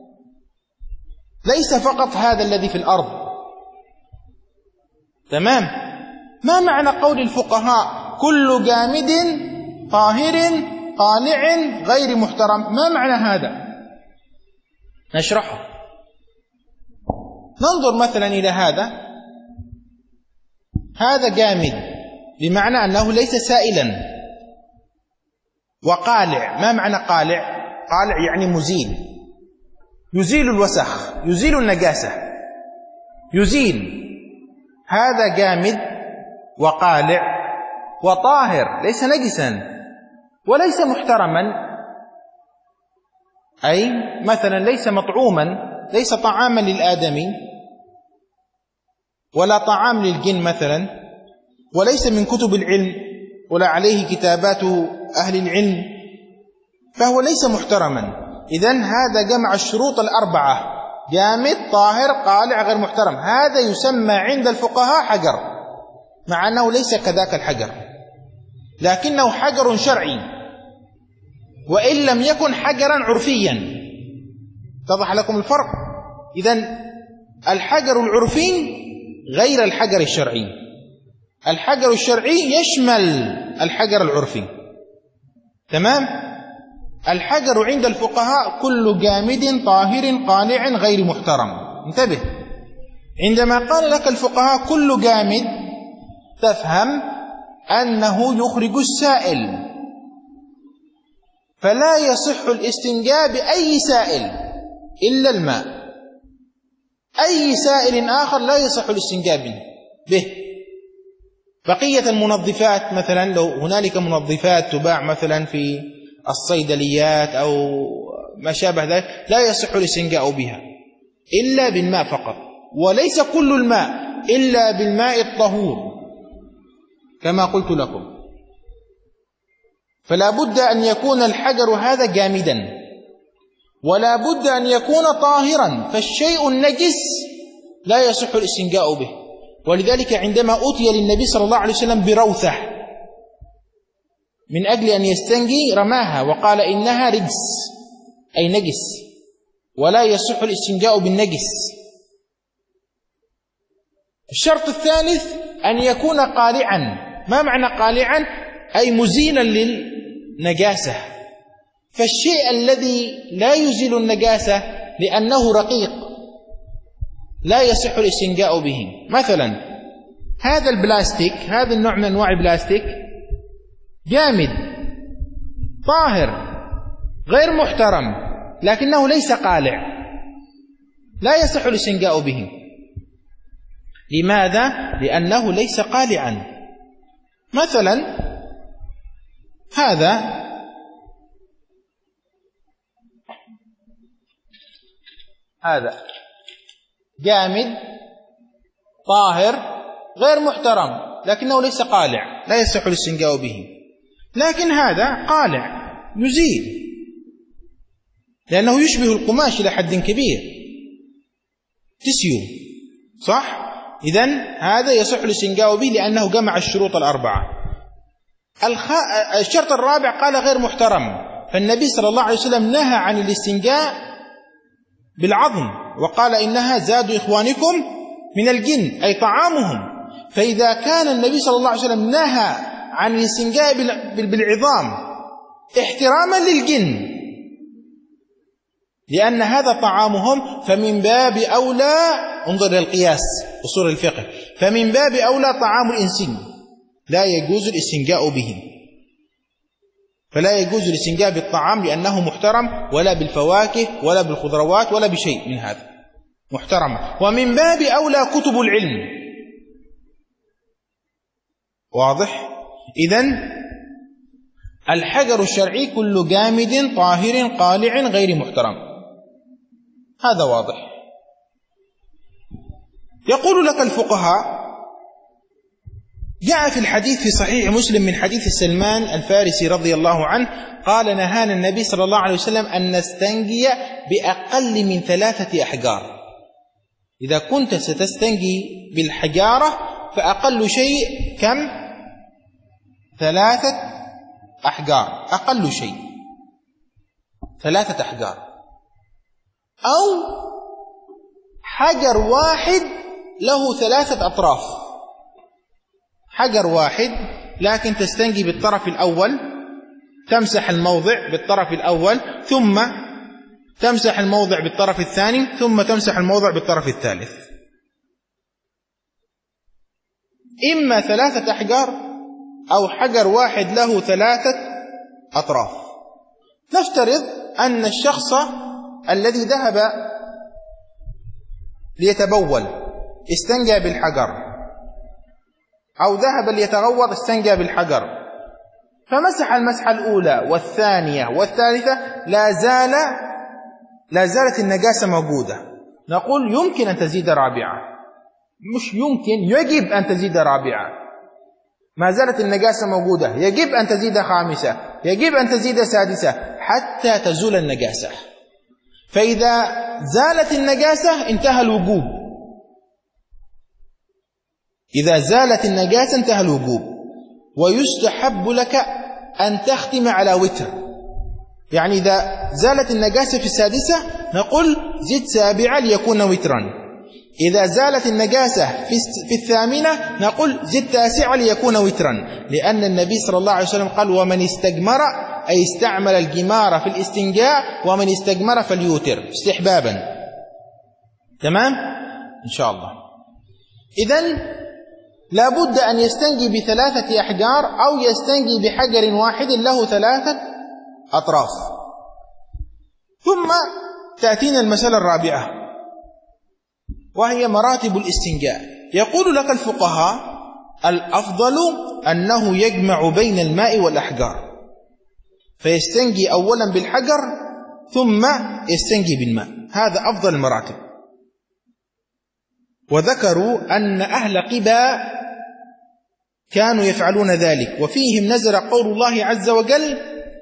ليس فقط هذا الذي في الأرض. تمام؟ ما معنى قول الفقهاء كل جامد طاهر قالع غير محترم؟ ما معنى هذا؟ نشرحه. ننظر مثلا إلى هذا، هذا جامد بمعنى أنه ليس سائلا، وقالع، ما معنى قالع؟ قالع يعني مزيل، يزيل الوسخ، يزيل النجاسة، يزيل. هذا جامد وقالع وطاهر، ليس نجسا وليس محترما، أي مثلا ليس مطعوما، ليس طعاما للآدمي ولا طعام للجن مثلا، وليس من كتب العلم ولا عليه كتابات أهل العلم، فهو ليس محترما. إذن هذا جمع الشروط الأربعة: جامد طاهر قالع غير محترم. هذا يسمى عند الفقهاء حجر، مع أنه ليس كذاك الحجر، لكنه حجر شرعي، وإن لم يكن حجرا عرفيا. اتضح لكم الفرق؟ إذن الحجر العرفي غير الحجر الشرعي. الحجر الشرعي يشمل الحجر العرفي. تمام؟ الحجر عند الفقهاء كل جامد طاهر قالع غير محترم. انتبه، عندما قال لك الفقهاء كل جامد، تفهم أنه يخرج السائل، فلا يصح الاستنجاء بأي سائل إلا الماء. أي سائل آخر لا يصح الاستنجاء به. بقية المنظفات مثلا، لو هنالك منظفات تباع مثلا في الصيدليات أو ما شابه ذلك، لا يصح الاستنجاء بها إلا بالماء فقط، وليس كل الماء إلا بالماء الطهور كما قلت لكم. فلا بد أن يكون الحجر هذا جامدا، ولا بد أن يكون طاهرا، فالشيء النجس لا يصح الاستنجاء به. ولذلك عندما أتي للنبي صلى الله عليه وسلم بروثة من أجل أن يستنجي رماها وقال إنها رجس، أي نجس، ولا يصح الاستنجاء بالنجس. الشرط الثالث أن يكون قالعا. ما معنى قالعا؟ أي مزيلا للنجاسة. فالشيء الذي لا يزيل النجاسة لأنه رقيق لا يصح الاستنجاء به. مثلا هذا البلاستيك، هذا النوع من أنواع البلاستيك جامد طاهر غير محترم، لكنه ليس قالع، لا يصح الاستنجاء به. لماذا؟ لأنه ليس قالعا. مثلا هذا هذا جامد طاهر غير محترم لكنه ليس قالع، لا يصح الاستنجاء به. لكن هذا قالع يزيل لأنه يشبه القماش إلى حد كبير، تسيو صح؟ إذن هذا يصح الاستنجاء به لأنه جمع الشروط الأربعة. الخ... الشرط الرابع قال غير محترم، فالنبي صلى الله عليه وسلم نهى عن الاستنجاء بالعظم وقال إنها زاد إخوانكم من الجن، أي طعامهم. فإذا كان النبي صلى الله عليه وسلم نهى عن الاستنجاء بالعظام احتراما للجن لأن هذا طعامهم، فمن باب أولى، انظر إلى القياس أصول الفقه، فمن باب أولى طعام الإنسي لا يجوز الاستنجاء به. فلا يجوز الاستنجاء بالطعام لأنه محترم، ولا بالفواكه ولا بالخضروات ولا بشيء من هذا محترم. ومن باب أولى كتب العلم. واضح؟ إذن الحجر الشرعي كل جامد طاهر قالع غير محترم، هذا واضح. يقول لك الفقهاء جاء في الحديث في صحيح مسلم من حديث سلمان الفارسي رضي الله عنه قال نهانا النبي صلى الله عليه وسلم أن نستنجي بأقل من ثلاثة أحجار. إذا كنت ستستنجي بالحجارة فأقل شيء كم؟ ثلاثة أحجار، أقل شيء ثلاثة أحجار، أو حجر واحد له ثلاثة أطراف. حجر واحد لكن تستنجي بالطرف الأول، تمسح الموضع بالطرف الأول، ثم تمسح الموضع بالطرف الثاني، ثم تمسح الموضع بالطرف الثالث. إما ثلاثة أحجار أو حجر واحد له ثلاثة أطراف. نفترض أن الشخص الذي ذهب ليتبول استنجى بالحجر، أو ذهب ليتغوط استنجى بالحجر، فمسح المسحة الأولى والثانية والثالثة، لا زال لا زالت النجاسة موجودة. نقول يمكن أن تزيد رابعة، مش يمكن، يجب أن تزيد رابعة. ما زالت النجاسة موجودة، يجب أن تزيد خامسة، يجب أن تزيد سادسة حتى تزول النجاسة. فإذا زالت النجاسة انتهى الوجوب. إذا زالت النجاسة انتهى الوجوب. ويستحب لك أن تختم على وتر، يعني إذا زالت النجاسة في السادسة نقول زد سابعة ليكون وترا. إذا زالت النجاسة في الثامنة نقول زد تاسعة ليكون وترا، لأن النبي صلى الله عليه وسلم قال ومن استجمر، أي استعمل الجمار في الاستنجاء، ومن استجمر فليوتر استحبابا. تمام؟ إن شاء الله. إذن لابد أن يستنجي بثلاثة أحجار أو يستنجي بحجر واحد له ثلاثة أطراف. ثم تأتينا المسألة الرابعة وهي مراتب الاستنجاء. يقول لك الفقهاء الأفضل أنه يجمع بين الماء والأحجار، فيستنجي أولا بالحجر ثم يستنجي بالماء، هذا أفضل المراتب. وذكروا أن أهل قباء كانوا يفعلون ذلك، وفيهم نزل قول الله عز وجل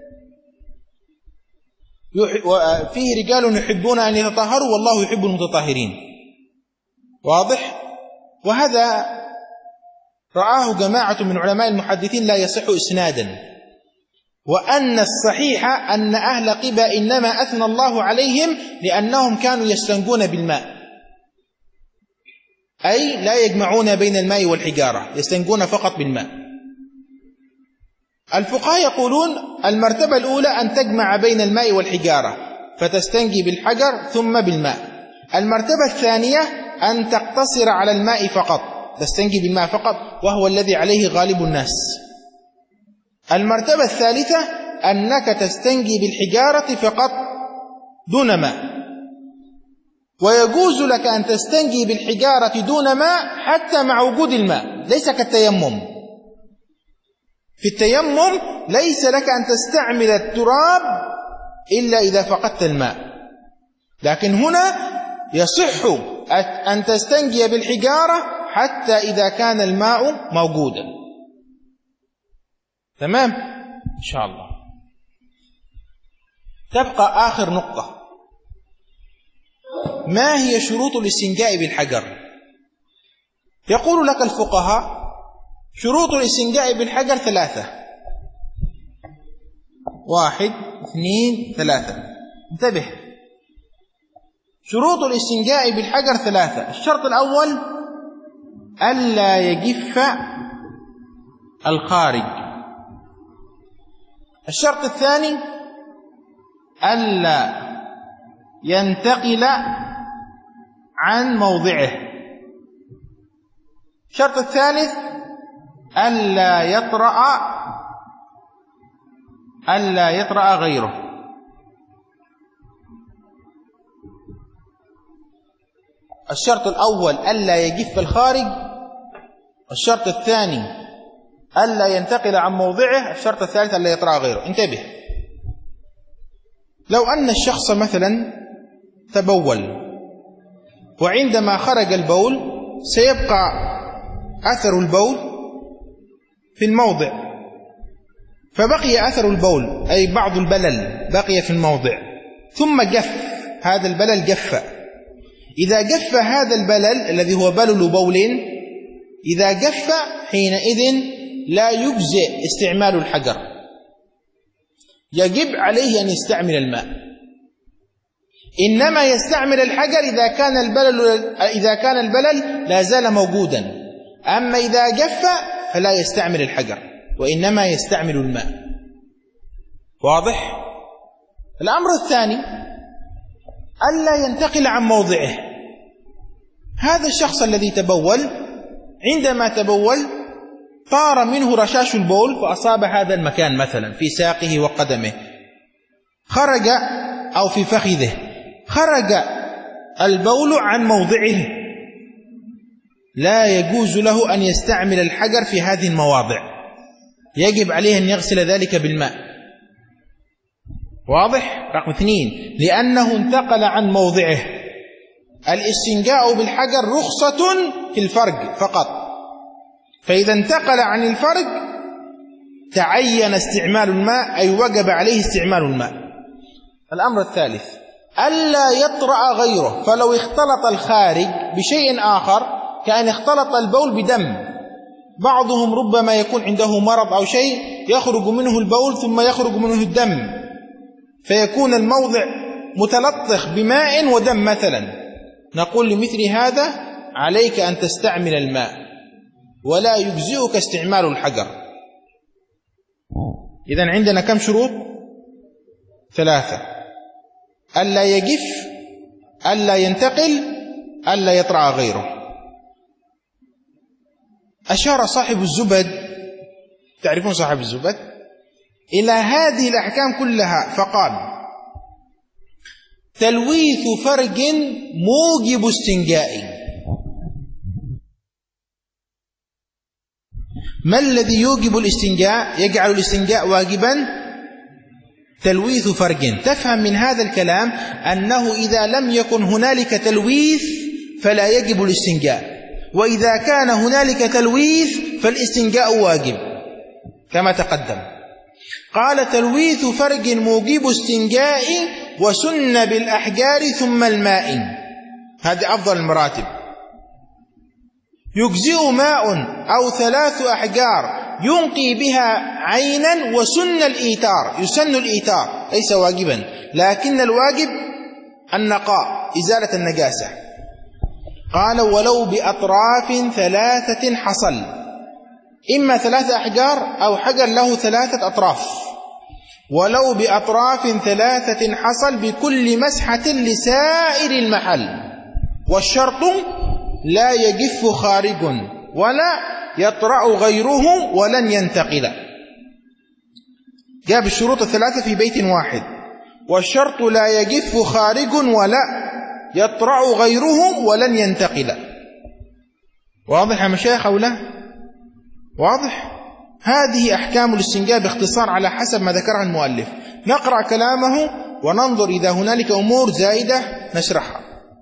فيه رجال يحبون أن يتطهروا والله يحب المتطهرين. واضح؟ وهذا رآه جماعة من علماء المحدثين لا يصح إسنادا، وأن الصحيح أن أهل قباء إنما أثنى الله عليهم لأنهم كانوا يستنجون بالماء، أي لا يجمعون بين الماء والحجارة، يستنجون فقط بالماء. الفقهاء يقولون المرتبة الأولى أن تجمع بين الماء والحجارة فتستنجي بالحجر ثم بالماء. المرتبة الثانية أن تقتصر على الماء فقط، تستنجي بالماء فقط، وهو الذي عليه غالب الناس. المرتبة الثالثة أنك تستنجي بالحجارة فقط دون ماء. ويجوز لك أن تستنجي بالحجارة دون ماء حتى مع وجود الماء، ليس كالتيمم. في التيمم ليس لك أن تستعمل التراب إلا إذا فقدت الماء، لكن هنا يصح أن تستنجي بالحجارة حتى إذا كان الماء موجودا. تمام إن شاء الله. تبقى آخر نقطة، ما هي شروط الاستنجاء بالحجر؟ يقول لك الفقهاء شروط الاستنجاء بالحجر ثلاثة. واحد اثنين ثلاثة. انتبه، شروط الاستنجاء بالحجر ثلاثة. الشرط الأول ألا يجف الخارج. الشرط الثاني ألا ينتقل عن موضعه. الشرط الثالث ألا يطرأ ألا يطرأ غيره. الشرط الأول ألا يجف الخارج، الشرط الثاني ألا ينتقل عن موضعه، الشرط الثالث ألا يطرأ غيره. انتبه، لو أن الشخص مثلا تبول وعندما خرج البول سيبقى أثر البول في الموضع، فبقي أثر البول أي بعض البلل بقي في الموضع، ثم جف هذا البلل جف. إذا جف هذا البلل الذي هو بلل بول، إذا جف حينئذ لا يجزئ استعمال الحجر، يجب عليه أن يستعمل الماء. إنما يستعمل الحجر إذا كان البلل إذا كان البلل لا زال موجودا، أما إذا جف فلا يستعمل الحجر وإنما يستعمل الماء. واضح؟ الأمر الثاني ألا ينتقل عن موضعه. هذا الشخص الذي تبول عندما تبول طار منه رشاش البول فأصاب هذا المكان مثلا في ساقه وقدمه، خرج أو في فخذه، خرج البول عن موضعه، لا يجوز له أن يستعمل الحجر في هذه المواضع، يجب عليه أن يغسل ذلك بالماء. واضح؟ رقم اثنين لأنه انتقل عن موضعه. الاستنجاء بالحجر رخصة في الفرج فقط، فإذا انتقل عن الفرج تعين استعمال الماء، أي وجب عليه استعمال الماء. الأمر الثالث ألا يطرأ غيره، فلو اختلط الخارج بشيء آخر كأن اختلط البول بدم، بعضهم ربما يكون عنده مرض أو شيء يخرج منه البول ثم يخرج منه الدم، فيكون الموضع متلطخ بماء ودم مثلا، نقول لمثل هذا عليك أن تستعمل الماء ولا يجزئك استعمال الحجر. إذن عندنا كم شروط؟ ثلاثة: ألا يجف، ألا ينتقل، ألا يطرأ غيره. أشار صاحب الزبد، تعرفون صاحب الزبد، إلى هذه الأحكام كلها فقال: تلويث فرج موجب استنجاء. ما الذي يوجب الاستنجاء يجعل الاستنجاء واجبا؟ تلويث فرج. تفهم من هذا الكلام أنه إذا لم يكن هنالك تلويث فلا يجب الاستنجاء، وإذا كان هنالك تلويث فالاستنجاء واجب كما تقدم. قال: تلويث فرج موجب استنجاء وسن بالأحجار ثم الماء. هذه أفضل المراتب. يجزئ ماء أو ثلاث أحجار ينقي بها عينا، وسن الإيتار، يسن الإيتار ليس واجبا، لكن الواجب النقاء، إزالة النجاسة. قال: ولو بأطراف ثلاثة حصل، إما ثلاثة أحجار أو حجر له ثلاثة أطراف. ولو بأطراف ثلاثة حصل بكل مسحة لسائر المحل، والشرط لا يجف خارج ولا يطرأ غيره ولن ينتقل. جاب الشروط الثلاثة في بيت واحد: والشرط لا يجف خارج ولا يطرأ غيره ولن ينتقل. واضح يا مشايخ أو لا؟ واضح؟ هذه أحكام الاستنجاء باختصار على حسب ما ذكرها المؤلف. نقرأ كلامه وننظر إذا هنالك أمور زائدة نشرحها.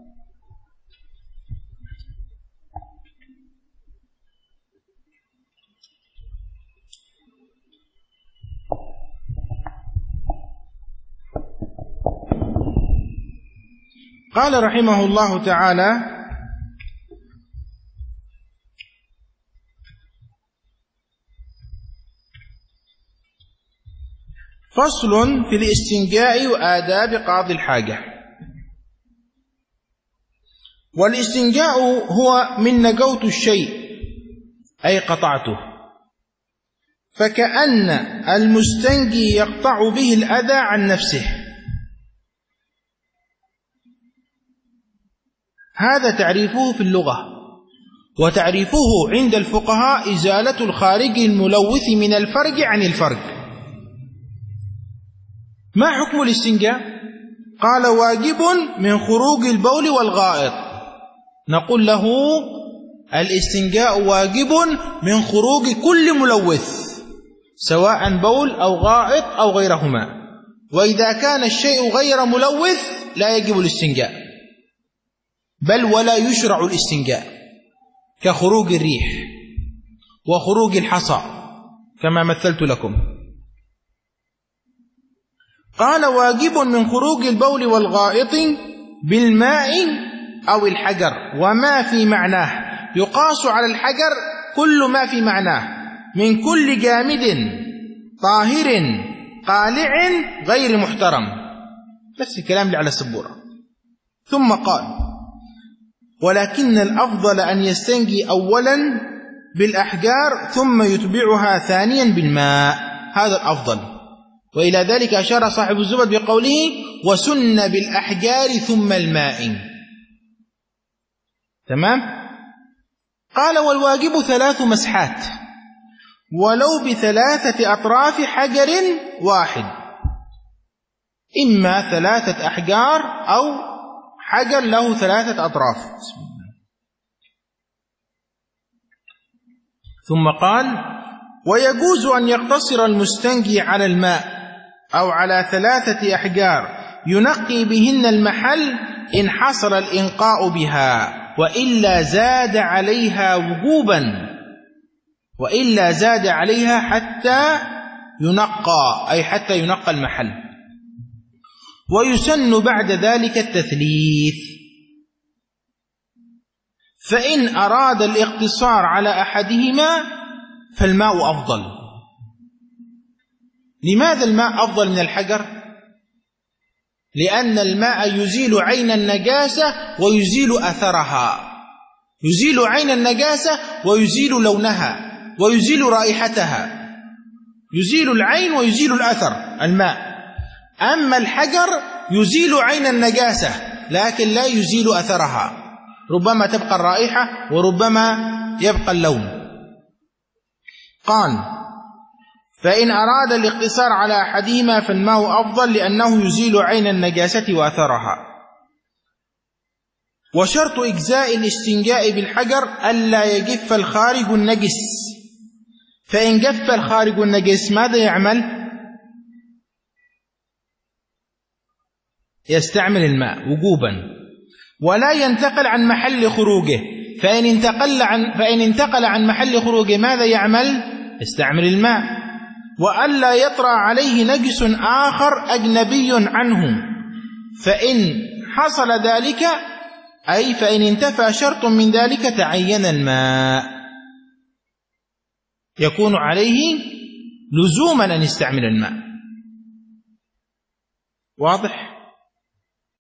قال رحمه الله تعالى: فصل في الاستنجاء وآداب قاضي الحاجة. والاستنجاء هو من نجوت الشيء أي قطعته، فكأن المستنجي يقطع به الأذى عن نفسه. هذا تعريفه في اللغة. وتعريفه عند الفقهاء إزالة الخارج الملوث من الفرج عن الفرج. ما حكم الاستنجاء؟ قال: واجب من خروج البول والغائط. نقول له الاستنجاء واجب من خروج كل ملوث، سواء بول أو غائط أو غيرهما. وإذا كان الشيء غير ملوث لا يجب الاستنجاء، بل ولا يشرع الاستنجاء، كخروج الريح وخروج الحصى كما مثلت لكم. قال: واجب من خروج البول والغائط بالماء أو الحجر وما في معناه. يقاس على الحجر كل ما في معناه من كل جامد طاهر قالع غير محترم. نفس الكلام اللي على السبورة. ثم قال: ولكن الأفضل أن يستنجي أولا بالأحجار ثم يتبعها ثانيا بالماء، هذا الأفضل. وإلى ذلك أشار صاحب الزبد بقوله: وسن بالأحجار ثم الماء. تمام؟ قال: والواجب ثلاث مسحات ولو بثلاثة أطراف حجر واحد، إما ثلاثة أحجار أو حجر له ثلاثة أطراف. ثم قال: ويجوز أن يقتصر المستنجي على الماء أو على ثلاثة أحجار ينقي بهن المحل إن حصل الإنقاء بها، وإلا زاد عليها وجوبا، وإلا زاد عليها حتى ينقى، أي حتى ينقى المحل. ويسن بعد ذلك التثليث. فإن أراد الاقتصار على أحدهما فالماء أفضل. لماذا الماء أفضل من الحجر؟ لأن الماء يزيل عين النجاسة ويزيل أثرها، يزيل عين النجاسة ويزيل لونها ويزيل رائحتها، يزيل العين ويزيل الأثر الماء. أما الحجر يزيل عين النجاسة لكن لا يزيل أثرها، ربما تبقى الرائحة وربما يبقى اللون. قال: فإن أراد الاقتصار على أحدهما فالماء أفضل لأنه يزيل عين النجاسة وأثرها. وشرط إجزاء الاستنجاء بالحجر ألا يجف الخارج النجس. فإن جف الخارج النجس ماذا يعمل؟ يستعمل الماء وجوبا، ولا ينتقل عن محل خروجه. فإن انتقل عن فإن انتقل عن محل خروجه ماذا يعمل؟ يستعمل الماء. وألا يطرأ عليه نجس آخر أجنبي عنه. فإن حصل ذلك، أي فإن انتفى شرط من ذلك، تعين الماء، يكون عليه لزوما أن يستعمل الماء. واضح؟